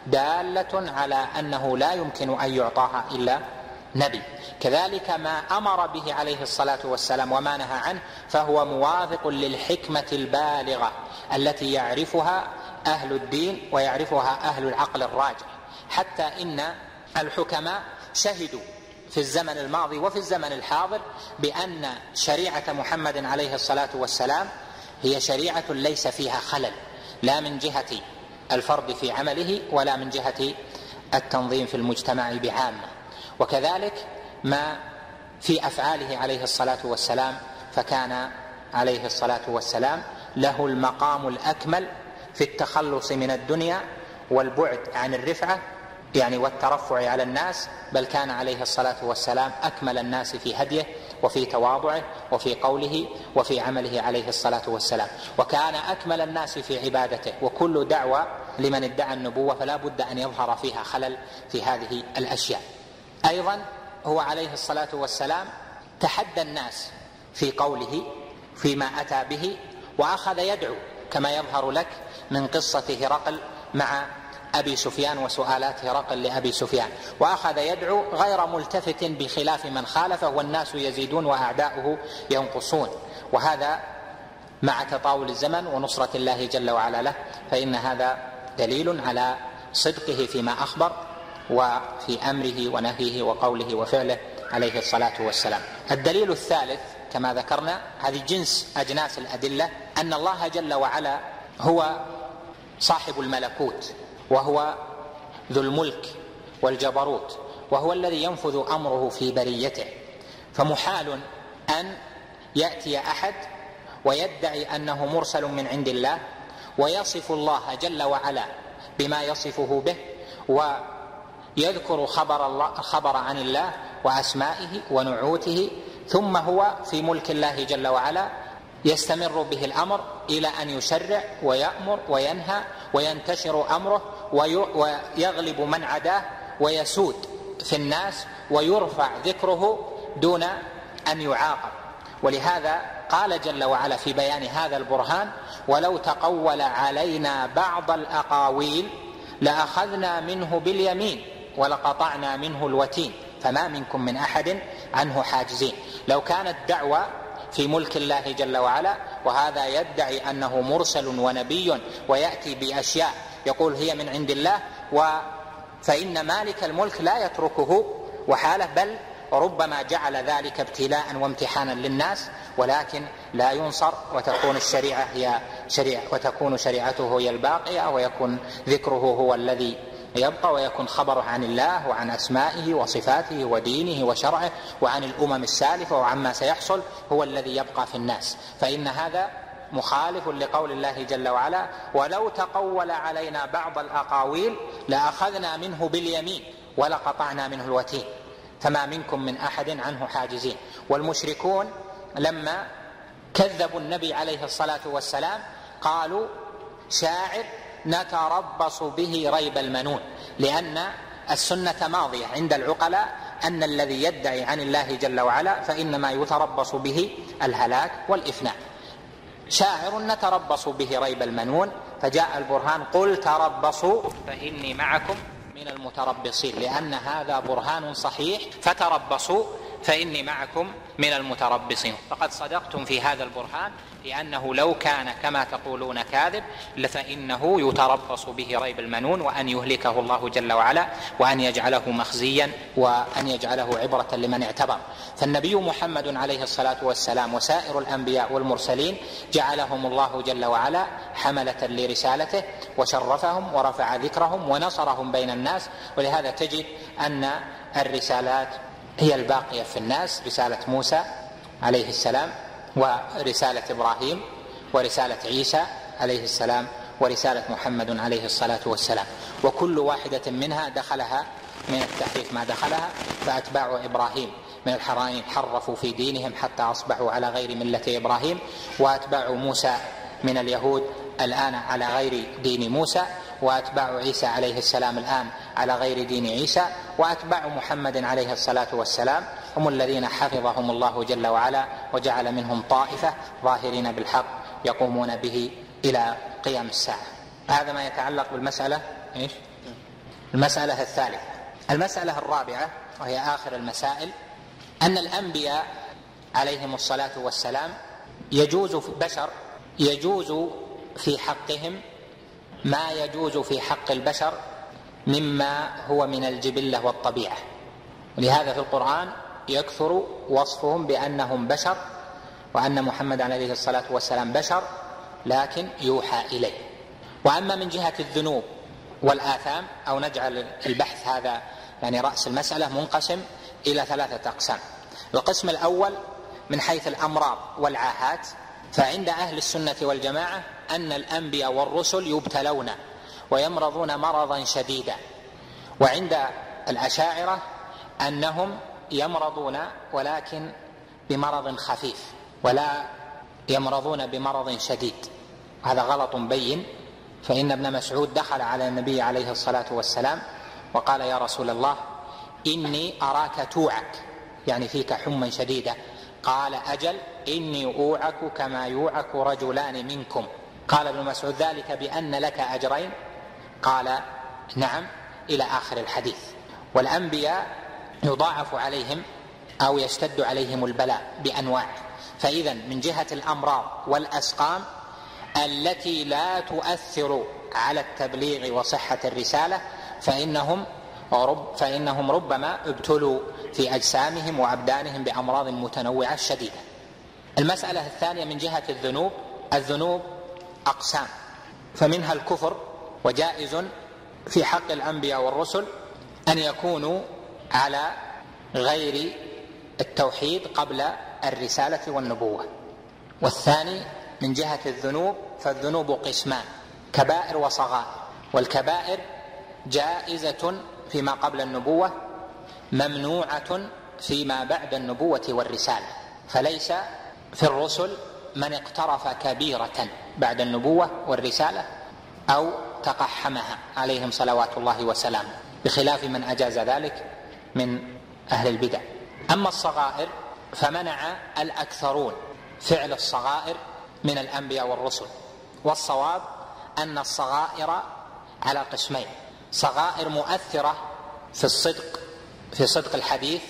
B: دالة على أنه لا يمكن أن يعطاها إلا نبي. كذلك ما أمر به عليه الصلاة والسلام وما نهى عنه فهو موافق للحكمة البالغة التي يعرفها أهل الدين ويعرفها أهل العقل الراجح، حتى إن الحكماء شهدوا في الزمن الماضي وفي الزمن الحاضر بأن شريعة محمد عليه الصلاة والسلام هي شريعة ليس فيها خلل، لا من جهة الفرد في عمله ولا من جهة التنظيم في المجتمع بعامة. وكذلك ما في أفعاله عليه الصلاة والسلام، فكان عليه الصلاة والسلام له المقام الأكمل في التخلص من الدنيا والبعد عن الرفعة والترفع على الناس، بل كان عليه الصلاة والسلام أكمل الناس في هديه وفي تواضعه وفي قوله وفي عمله عليه الصلاة والسلام، وكان أكمل الناس في عبادته. وكل دعوة لمن ادعى النبوة فلا بد أن يظهر فيها خلل في هذه الأشياء. أيضا هو عليه الصلاة والسلام تحدى الناس في قوله فيما أتى به، وأخذ يدعو كما يظهر لك من قصة هرقل مع أبي سفيان وسؤالات هرقل لأبي سفيان، وأخذ يدعو غير ملتفت بخلاف من خالفه، والناس يزيدون وأعداؤه ينقصون. وهذا مع تطاول الزمن ونصرة الله جل وعلا له، فإن هذا دليل على صدقه فيما أخبر وفي أمره ونهيه وقوله وفعله عليه الصلاة والسلام. الدليل الثالث كما ذكرنا، هذه أجناس الأدلة، أن الله جل وعلا هو صاحب الملكوت، وهو ذو الملك والجبروت، وهو الذي ينفذ أمره في بريته. فمحال أن يأتي أحد ويدعي أنه مرسل من عند الله ويصف الله جل وعلا بما يصفه به، ويذكر خبر عن الله وأسمائه ونعوته، ثم هو في ملك الله جل وعلا يستمر به الأمر إلى أن يشرع ويأمر وينهى وينتشر أمره ويغلب من عداه ويسود في الناس ويرفع ذكره دون أن يعاقب. ولهذا قال جل وعلا في بيان هذا البرهان: ولو تقول علينا بعض الأقاويل لأخذنا منه باليمين ولقطعنا منه الوتين فما منكم من أحد عنه حاجزين. لو كانت دعوة في ملك الله جل وعلا وهذا يدعي أنه مرسل ونبي ويأتي بأشياء يقول هي من عند الله، فإن مالك الملك لا يتركه وحاله، بل ربما جعل ذلك ابتلاء وامتحانا للناس، ولكن لا ينصر، وتكون الشريعة هي شريعة، وتكون شريعته هي الباقية، ويكون ذكره هو الذي يبقى، ويكون خبره عن الله وعن أسمائه وصفاته ودينه وشرعه وعن الأمم السالفة وعما سيحصل هو الذي يبقى في الناس. فإن هذا مخالف لقول الله جل وعلا: ولو تقول علينا بعض الأقاويل لأخذنا منه باليمين ولقطعنا منه الوتين فما منكم من أحد عنه حاجزين. والمشركون لما كذبوا النبي عليه الصلاة والسلام قالوا: شاعر نتربص به ريب المنون، لأن السنة ماضية عند العقلاء أن الذي يدعي عن الله جل وعلا فإنما يتربص به الهلاك والإفناء. شاعر نتربص به ريب المنون، فجاء البرهان: قل تربصوا فإني معكم من المتربصين، لأن هذا برهان صحيح. فتربصوا فإني معكم من المتربصين. فقد صدقتم في هذا البرهان، لأنه لو كان كما تقولون كاذب فإنه يتربص به ريب المنون، وأن يهلكه الله جل وعلا، وأن يجعله مخزيا، وأن يجعله عبرة لمن اعتبر. فالنبي محمد عليه الصلاة والسلام وسائر الأنبياء والمرسلين جعلهم الله جل وعلا حملة لرسالته، وشرفهم ورفع ذكرهم ونصرهم بين الناس. ولهذا تجد أن الرسالات هي الباقية في الناس: رسالة موسى عليه السلام، ورسالة إبراهيم، ورسالة عيسى عليه السلام، ورسالة محمد عليه الصلاة والسلام. وكل واحدة منها دخلها من التحريف ما دخلها. فأتباع إبراهيم من الحرانين حرفوا في دينهم حتى أصبحوا على غير ملة إبراهيم، وأتباع موسى من اليهود الآن على غير دين موسى، وأتباع عيسى عليه السلام الآن على غير دين عيسى، وأتباع محمد عليه الصلاة والسلام هم الذين حفظهم الله جل وعلا وجعل منهم طائفة ظاهرين بالحق يقومون به إلى قيام الساعة. هذا ما يتعلق بالمسألة المسألة الثالثة. المسألة الرابعة وهي آخر المسائل: أن الأنبياء عليهم الصلاة والسلام يجوز في حقهم ما يجوز في حق البشر مما هو من الجبلة والطبيعة. ولهذا في القرآن يكثر وصفهم بأنهم بشر، وأن محمد عليه الصلاة والسلام بشر لكن يوحى إليه. وأما من جهة الذنوب والآثام، أو نجعل البحث هذا يعني رأس المسألة، منقسم إلى 3 أقسام. القسم الأول من حيث الأمراض والعاهات، فعند أهل السنة والجماعة أن الأنبياء والرسل يبتلون ويمرضون مرضا شديدا، وعند الأشاعرة أنهم يمرضون ولكن بمرض خفيف ولا يمرضون بمرض شديد. هذا غلط بين. فإن ابن مسعود دخل على النبي عليه الصلاة والسلام وقال: يا رسول الله، إني أراك توعك، يعني فيك حمى شديدة. قال: أجل، إني أوعك كما يوعك رجلان منكم. قال ابن مسعود: ذلك بأن لك أجرين؟ قال: نعم، إلى آخر الحديث. والأنبياء يضاعف عليهم أو يشتد عليهم البلاء بأنواع. فإذا من جهة الأمراض والأسقام التي لا تؤثر على التبليغ وصحة الرسالة فإنهم ربما ابتلوا في أجسامهم وأبدانهم بأمراض متنوعة شديدة. المسألة الثانية من جهة الذنوب أقسام، فمنها الكفر، وجائز في حق الأنبياء والرسل أن يكونوا على غير التوحيد قبل الرسالة والنبوة. والثاني من جهة الذنوب، فالذنوب قسمان: كبائر وصغائر. والكبائر جائزة فيما قبل النبوة، ممنوعة فيما بعد النبوة والرسالة. فليس في الرسل من اقترف كبيرة بعد النبوة والرسالة أو تقحمها عليهم صلوات الله وسلامه، بخلاف من أجاز ذلك من أهل البدع. أما الصغائر فمنع الأكثرون فعل الصغائر من الأنبياء والرسل. والصواب أن الصغائر على قسمين: صغائر مؤثرة في صدق الحديث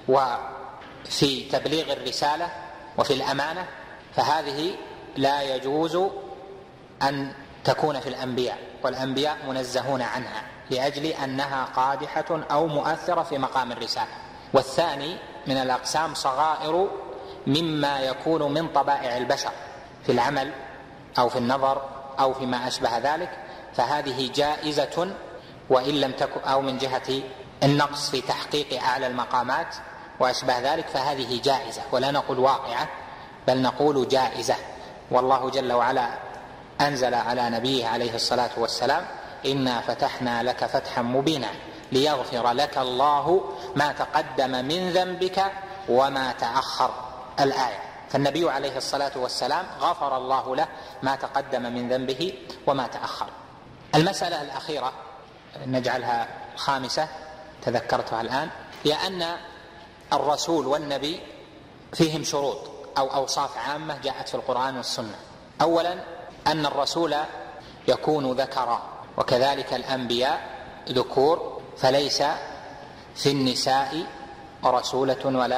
B: وفي تبليغ الرسالة وفي الأمانة، فهذه لا يجوز أن تكون في الأنبياء، والأنبياء منزهون عنها لأجل أنها قادحة أو مؤثرة في مقام الرسالة. والثاني من الأقسام صغائر مما يكون من طبائع البشر في العمل أو في النظر أو فيما أشبه ذلك، فهذه جائزة وإن لم تكن، أو من جهة النقص في تحقيق أعلى المقامات وأشبه ذلك، فهذه جائزة، ولا نقول واقعة بل نقول جائزة. والله جل وعلا أنزل على نبيه عليه الصلاة والسلام: إنا فتحنا لك فتحا مبينا ليغفر لك الله ما تقدم من ذنبك وما تأخر، الآية. فالنبي عليه الصلاة والسلام غفر الله له ما تقدم من ذنبه وما تأخر. المسألة الأخيرة نجعلها خامسة تذكرتها الآن، لأن الرسول والنبي فيهم شروط أو أوصاف عامة جاءت في القرآن والسنة. أولا أن الرسول يكون ذكرا، وكذلك الأنبياء ذكور، فليس في النساء رسولة ولا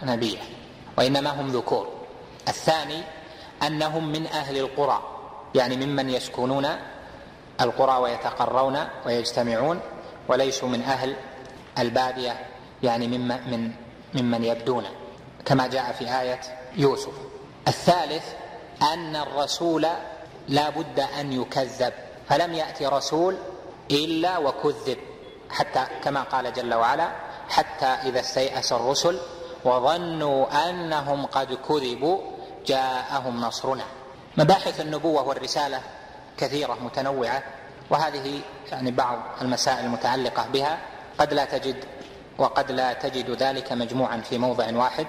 B: نبيا، وإنما هم ذكور. الثاني أنهم من أهل القرى، يعني ممن يسكنون القرى ويتقرون ويجتمعون، وليسوا من أهل البادية، يعني ممن يبدون، كما جاء في آية يوسف. الثالث أن الرسول لا بد أن يكذب، فلم يأتي رسول إلا وكذب، حتى كما قال جل وعلا: حتى إذا استيأس الرسل وظنوا أنهم قد كذبوا جاءهم نصرنا. مباحث النبوة والرسالة كثيرة متنوعة، وهذه يعني بعض المسائل المتعلقة بها قد لا تجد وقد لا تجد ذلك مجموعا في موضع واحد.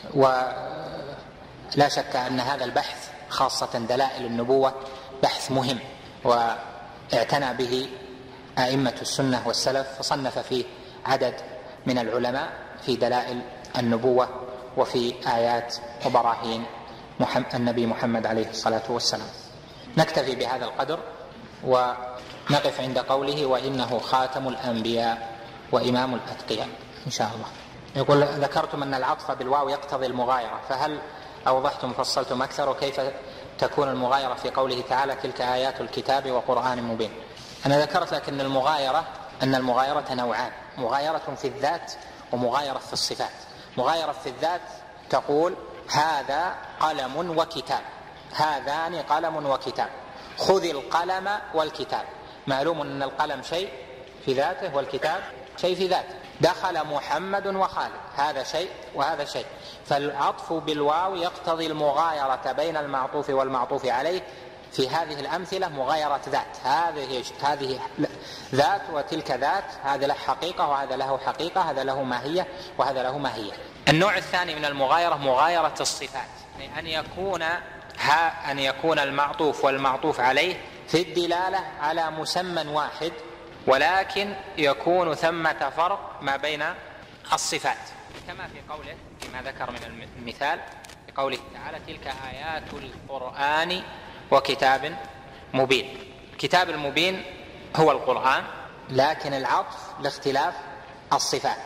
B: ولا شك أن هذا البحث خاصة دلائل النبوة بحث مهم، واعتنى به أئمة السنة والسلف، فصنف فيه عدد من العلماء في دلائل النبوة وفي آيات وبراهين النبي محمد عليه الصلاة والسلام. نكتفي بهذا القدر ونقف عند قوله: وإنه خاتم الأنبياء وإمام الأتقياء، إن شاء الله. يقول: ذكرتم أن العطف بالواو يقتضي المغايرة، فهل أوضحتم فصلتم أكثر؟ وكيف تكون المغايرة في قوله تعالى: تلك آيات الكتاب وقرآن مبين؟ أنا ذكرت لك أن المغايرة نوعان: مغايرة في الذات ومغايرة في الصفات. مغايرة في الذات تقول: هذا قلم وكتاب، هذان قلم وكتاب، خذ القلم والكتاب. معلوم أن القلم شيء في ذاته والكتاب شيء في ذاته. دخل محمد وخالد، هذا شيء وهذا شيء. فالعطف بالواو يقتضي المغايرة بين المعطوف والمعطوف عليه. في هذه الأمثلة مغايرة ذات، هذه ذات وتلك ذات، هذا له حقيقة وهذا له حقيقة، هذا له ماهية وهذا له ماهية. النوع الثاني من المغايرة مغايرة الصفات، أن يكون المعطوف والمعطوف عليه في الدلالة على مسمى واحد، ولكن يكون ثمة فرق ما بين الصفات، كما في قوله فيما ذكر من المثال في قوله تعالى: تلك آيات القرآن وكتاب مبين. الكتاب المبين هو القرآن، لكن العطف لاختلاف الصفات.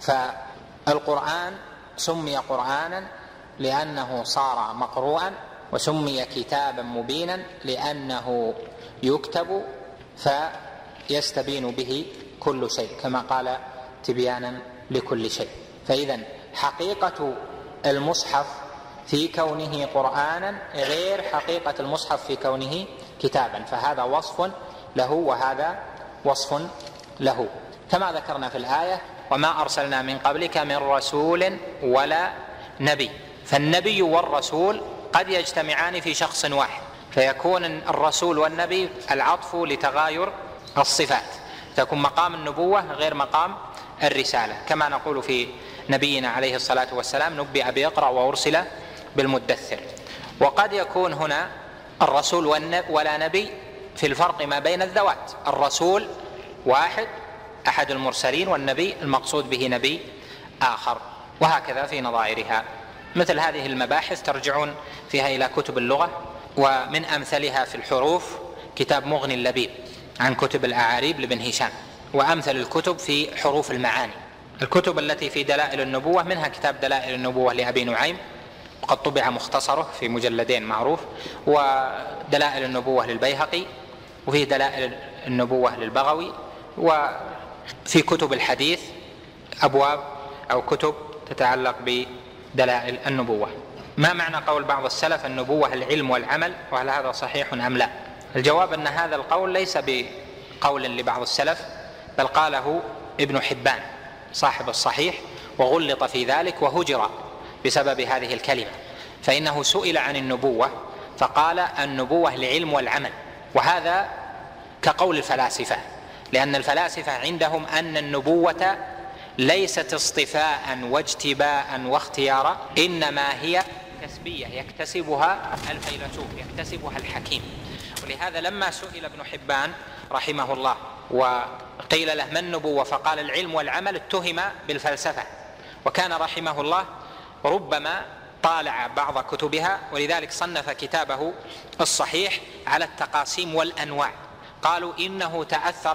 B: فالقرآن سمي قرآنا لأنه صار مقروءا، وسمي كتابا مبينا لأنه يكتب فيستبين به كل شيء، كما قال: تبيانا لكل شيء. فإذا حقيقة المصحف في كونه قرآنا غير حقيقة المصحف في كونه كتابا، فهذا وصف له وهذا وصف له، كما ذكرنا في الآية: وما أرسلنا من قبلك من رسول ولا نبي. فالنبي والرسول قد يجتمعان في شخص واحد، فيكون الرسول والنبي العطف لتغاير الصفات، تكون مقام النبوة غير مقام الرسالة، كما نقول في نبينا عليه الصلاة والسلام: نبئ بإقرأ وأرسل بالمدثر. وقد يكون هنا الرسول ولا نبي في الفرق ما بين الذوات، الرسول واحد أحد المرسلين، والنبي المقصود به نبي آخر، وهكذا في نظائرها. مثل هذه المباحث ترجعون فيها إلى كتب اللغة، ومن أمثلها في الحروف كتاب مغني اللبيب عن كتب الأعاريب لابن هشام، وأمثل الكتب في حروف المعاني. الكتب التي في دلائل النبوة منها كتاب دلائل النبوة لأبي نعيم، وقد طبع مختصره في مجلدين معروف، ودلائل النبوة للبيهقي، وفي دلائل النبوة للبغوي. وفي كتب الحديث أبواب أو كتب تتعلق بدلائل النبوة. ما معنى قول بعض السلف: النبوة العلم والعمل؟ وهل هذا صحيح أم لا؟ الجواب أن هذا القول ليس بقول لبعض السلف، بل قاله ابن حبان صاحب الصحيح، وغلط في ذلك وهجر بسبب هذه الكلمة، فإنه سئل عن النبوة فقال: النبوة العلم والعمل. وهذا كقول الفلاسفة، لأن الفلاسفة عندهم أن النبوة ليست اصطفاء واجتباء واختيارا، إنما هي كسبية يكتسبها الفيلسوف، يكتسبها الحكيم. ولهذا لما سئل ابن حبان رحمه الله وقيل له: ما النبوة؟ فقال: العلم والعمل، اتهم بالفلسفة. وكان رحمه الله ربما طالع بعض كتبها، ولذلك صنف كتابه الصحيح على التقاسيم والأنواع. قالوا إنه تأثر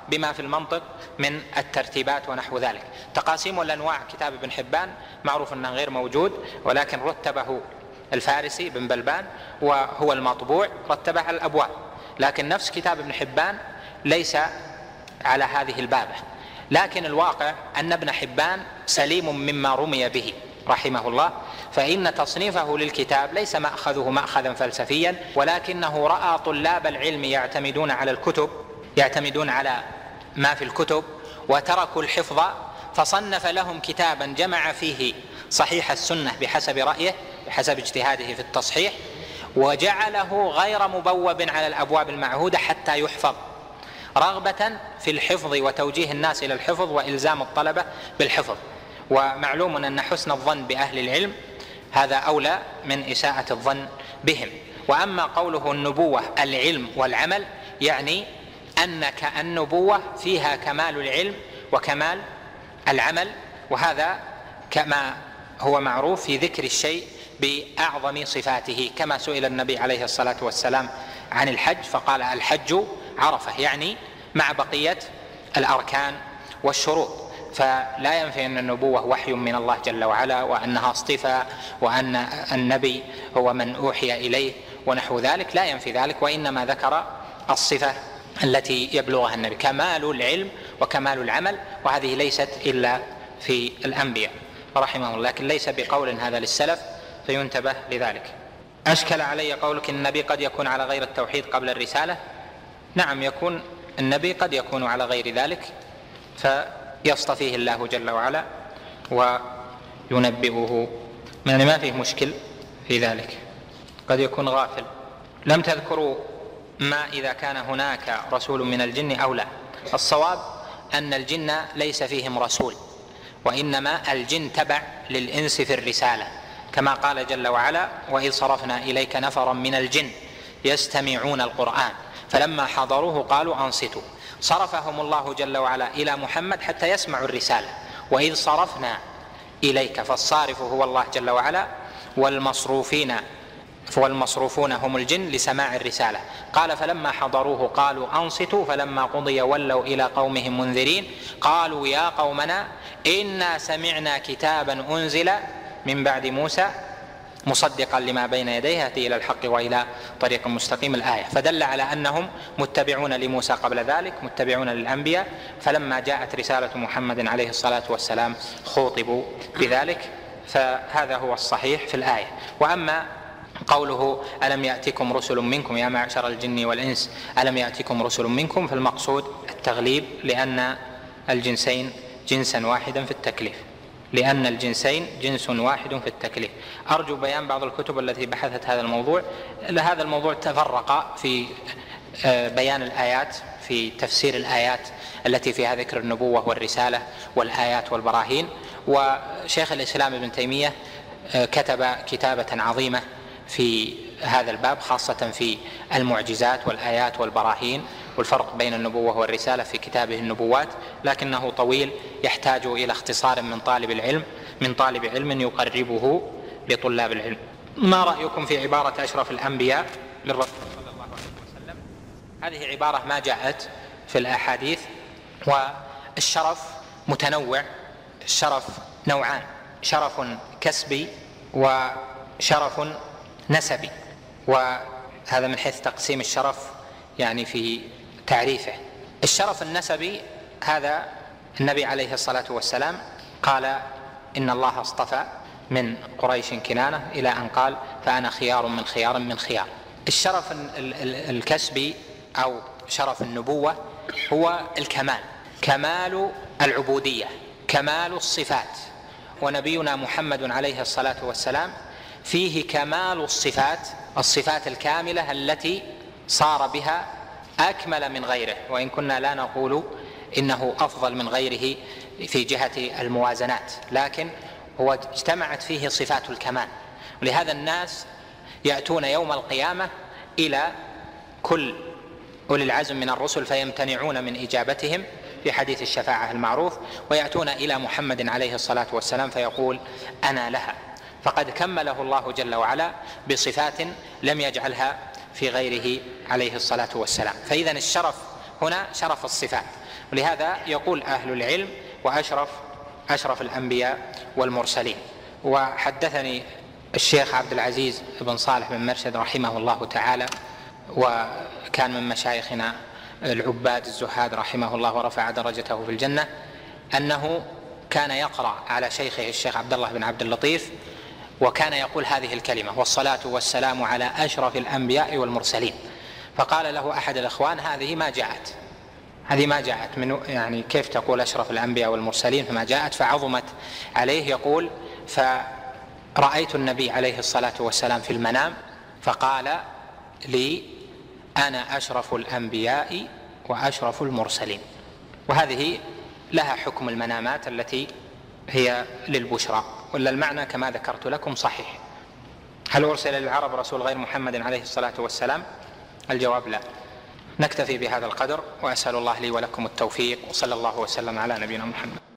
B: بما في المنطق من الترتيبات ونحو ذلك. تقاسيم الأنواع كتاب ابن حبان معروف أنه غير موجود، ولكن رتبه الفارسي بن بلبان وهو المطبوع، رتبه على الأبواب، لكن نفس كتاب ابن حبان ليس على هذه البابة. لكن الواقع أن ابن حبان سليم مما رمي به رحمه الله، فإن تصنيفه للكتاب ليس مأخذه مأخذا فلسفيا، ولكنه رأى طلاب العلم يعتمدون على الكتب، يعتمدون على ما في الكتب وتركوا الحفظ، فصنف لهم كتابا جمع فيه صحيح السنة بحسب رأيه بحسب اجتهاده في التصحيح، وجعله غير مبوب على الأبواب المعهودة حتى يحفظ، رغبة في الحفظ وتوجيه الناس إلى الحفظ وإلزام الطلبة بالحفظ. ومعلوم أن حسن الظن بأهل العلم هذا أولى من إساءة الظن بهم. وأما قوله النبوة العلم والعمل، يعني أن النبوة فيها كمال العلم وكمال العمل، وهذا كما هو معروف في ذكر الشيء بأعظم صفاته، كما سئل النبي عليه الصلاة والسلام عن الحج فقال الحج عرفة، يعني مع بقية الأركان والشروط. فلا ينفي أن النبوة وحي من الله جل وعلا، وأنها اصطفاء، وأن النبي هو من أوحي إليه ونحو ذلك، لا ينفي ذلك، وإنما ذكر الصفة التي يبلغها النبي، كمال العلم وكمال العمل، وهذه ليست إلا في الأنبياء رحمه الله، لكن ليس بقول هذا للسلف فينتبه لذلك. أشكل علي قولك إن النبي قد يكون على غير التوحيد قبل الرسالة. نعم، يكون النبي قد يكون على غير ذلك فيصطفيه الله جل وعلا وينبئه، يعني ما فيه مشكل في ذلك، قد يكون غافل. لم تذكروا ما إذا كان هناك رسول من الجن أو لا. الصواب أن الجن ليس فيهم رسول، وإنما الجن تبع للإنس في الرسالة، كما قال جل وعلا وإذ صرفنا إليك نفرا من الجن يستمعون القرآن فلما حضروه قالوا أنصتوا. صرفهم الله جل وعلا إلى محمد حتى يسمعوا الرسالة، وإذ صرفنا إليك، فالصارف هو الله جل وعلا، والمصروفون هم الجن لسماع الرسالة. قال فلما حضروه قالوا أنصتوا فلما قضي ولوا إلى قومهم منذرين قالوا يا قومنا إنا سمعنا كتابا أنزل من بعد موسى مصدقا لما بين يديه يهدي إلى الحق وإلى طريق مستقيم، الآية. فدل على أنهم متبعون لموسى قبل ذلك، متبعون للأنبياء، فلما جاءت رسالة محمد عليه الصلاة والسلام خوطبوا بذلك، فهذا هو الصحيح في الآية. وأما قوله ألم يأتكم رسل منكم يا معشر الجن والإنس ألم يأتكم رسل منكم، فالمقصود التغليب، لأن الجنسين جنسا واحدا في التكليف، لأن الجنسين جنس واحد في التكليف. أرجو بيان بعض الكتب التي بحثت هذا الموضوع. هذا الموضوع تفرق في بيان الآيات، في تفسير الآيات التي فيها ذكر النبوة والرسالة والآيات والبراهين. وشيخ الإسلام ابن تيمية كتب كتابة عظيمة في هذا الباب، خاصة في المعجزات والآيات والبراهين والفرق بين النبوة والرسالة في كتابه النبوات، لكنه طويل يحتاج إلى اختصار من طالب علم يقربه لطلاب العلم. ما رأيكم في عبارة أشرف الأنبياء للرسول صلى الله عليه وسلم؟ هذه عبارة ما جاءت في الأحاديث. والشرف متنوع، الشرف نوعان: شرف كسبي وشرف نسبي. وهذا من حيث تقسيم الشرف يعني في تعريفه. الشرف النسبي هذا النبي عليه الصلاة والسلام قال إن الله اصطفى من قريش كنانة إلى أن قال فأنا خيار من خيار من خيار. الشرف الكسبي أو شرف النبوة هو الكمال، كمال العبودية، كمال الصفات. ونبينا محمد عليه الصلاة والسلام فيه كمال الصفات الكاملة التي صار بها أكمل من غيره، وإن كنا لا نقول إنه أفضل من غيره في جهة الموازنات، لكن هو اجتمعت فيه صفات الكمال. ولهذا الناس يأتون يوم القيامة إلى كل أولي العزم من الرسل فيمتنعون من إجابتهم في حديث الشفاعة المعروف، ويأتون إلى محمد عليه الصلاة والسلام فيقول أنا لها، فقد كمله الله جل وعلا بصفات لم يجعلها في غيره عليه الصلاة والسلام. فإذن الشرف هنا شرف الصفات، ولهذا يقول أهل العلم وأشرف الأنبياء والمرسلين. وحدثني الشيخ عبد العزيز بن صالح بن مرشد رحمه الله تعالى، وكان من مشايخنا العباد الزهاد رحمه الله ورفع درجته في الجنة، أنه كان يقرأ على شيخه الشيخ عبد الله بن عبد اللطيف، وكان يقول هذه الكلمة: والصلاة والسلام على أشرف الأنبياء والمرسلين. فقال له أحد الإخوان: هذه ما جاءت من يعني كيف تقول أشرف الأنبياء والمرسلين فما جاءت؟ فعظمت عليه. يقول: فرأيت النبي عليه الصلاة والسلام في المنام فقال لي: أنا أشرف الأنبياء وأشرف المرسلين. وهذه لها حكم المنامات التي هي للبشرى، ولا المعنى كما ذكرت لكم صحيح. هل أرسل للعرب رسول غير محمد عليه الصلاة والسلام؟ الجواب لا. نكتفي بهذا القدر، وأسأل الله لي ولكم التوفيق، وصلى الله وسلم على نبينا محمد.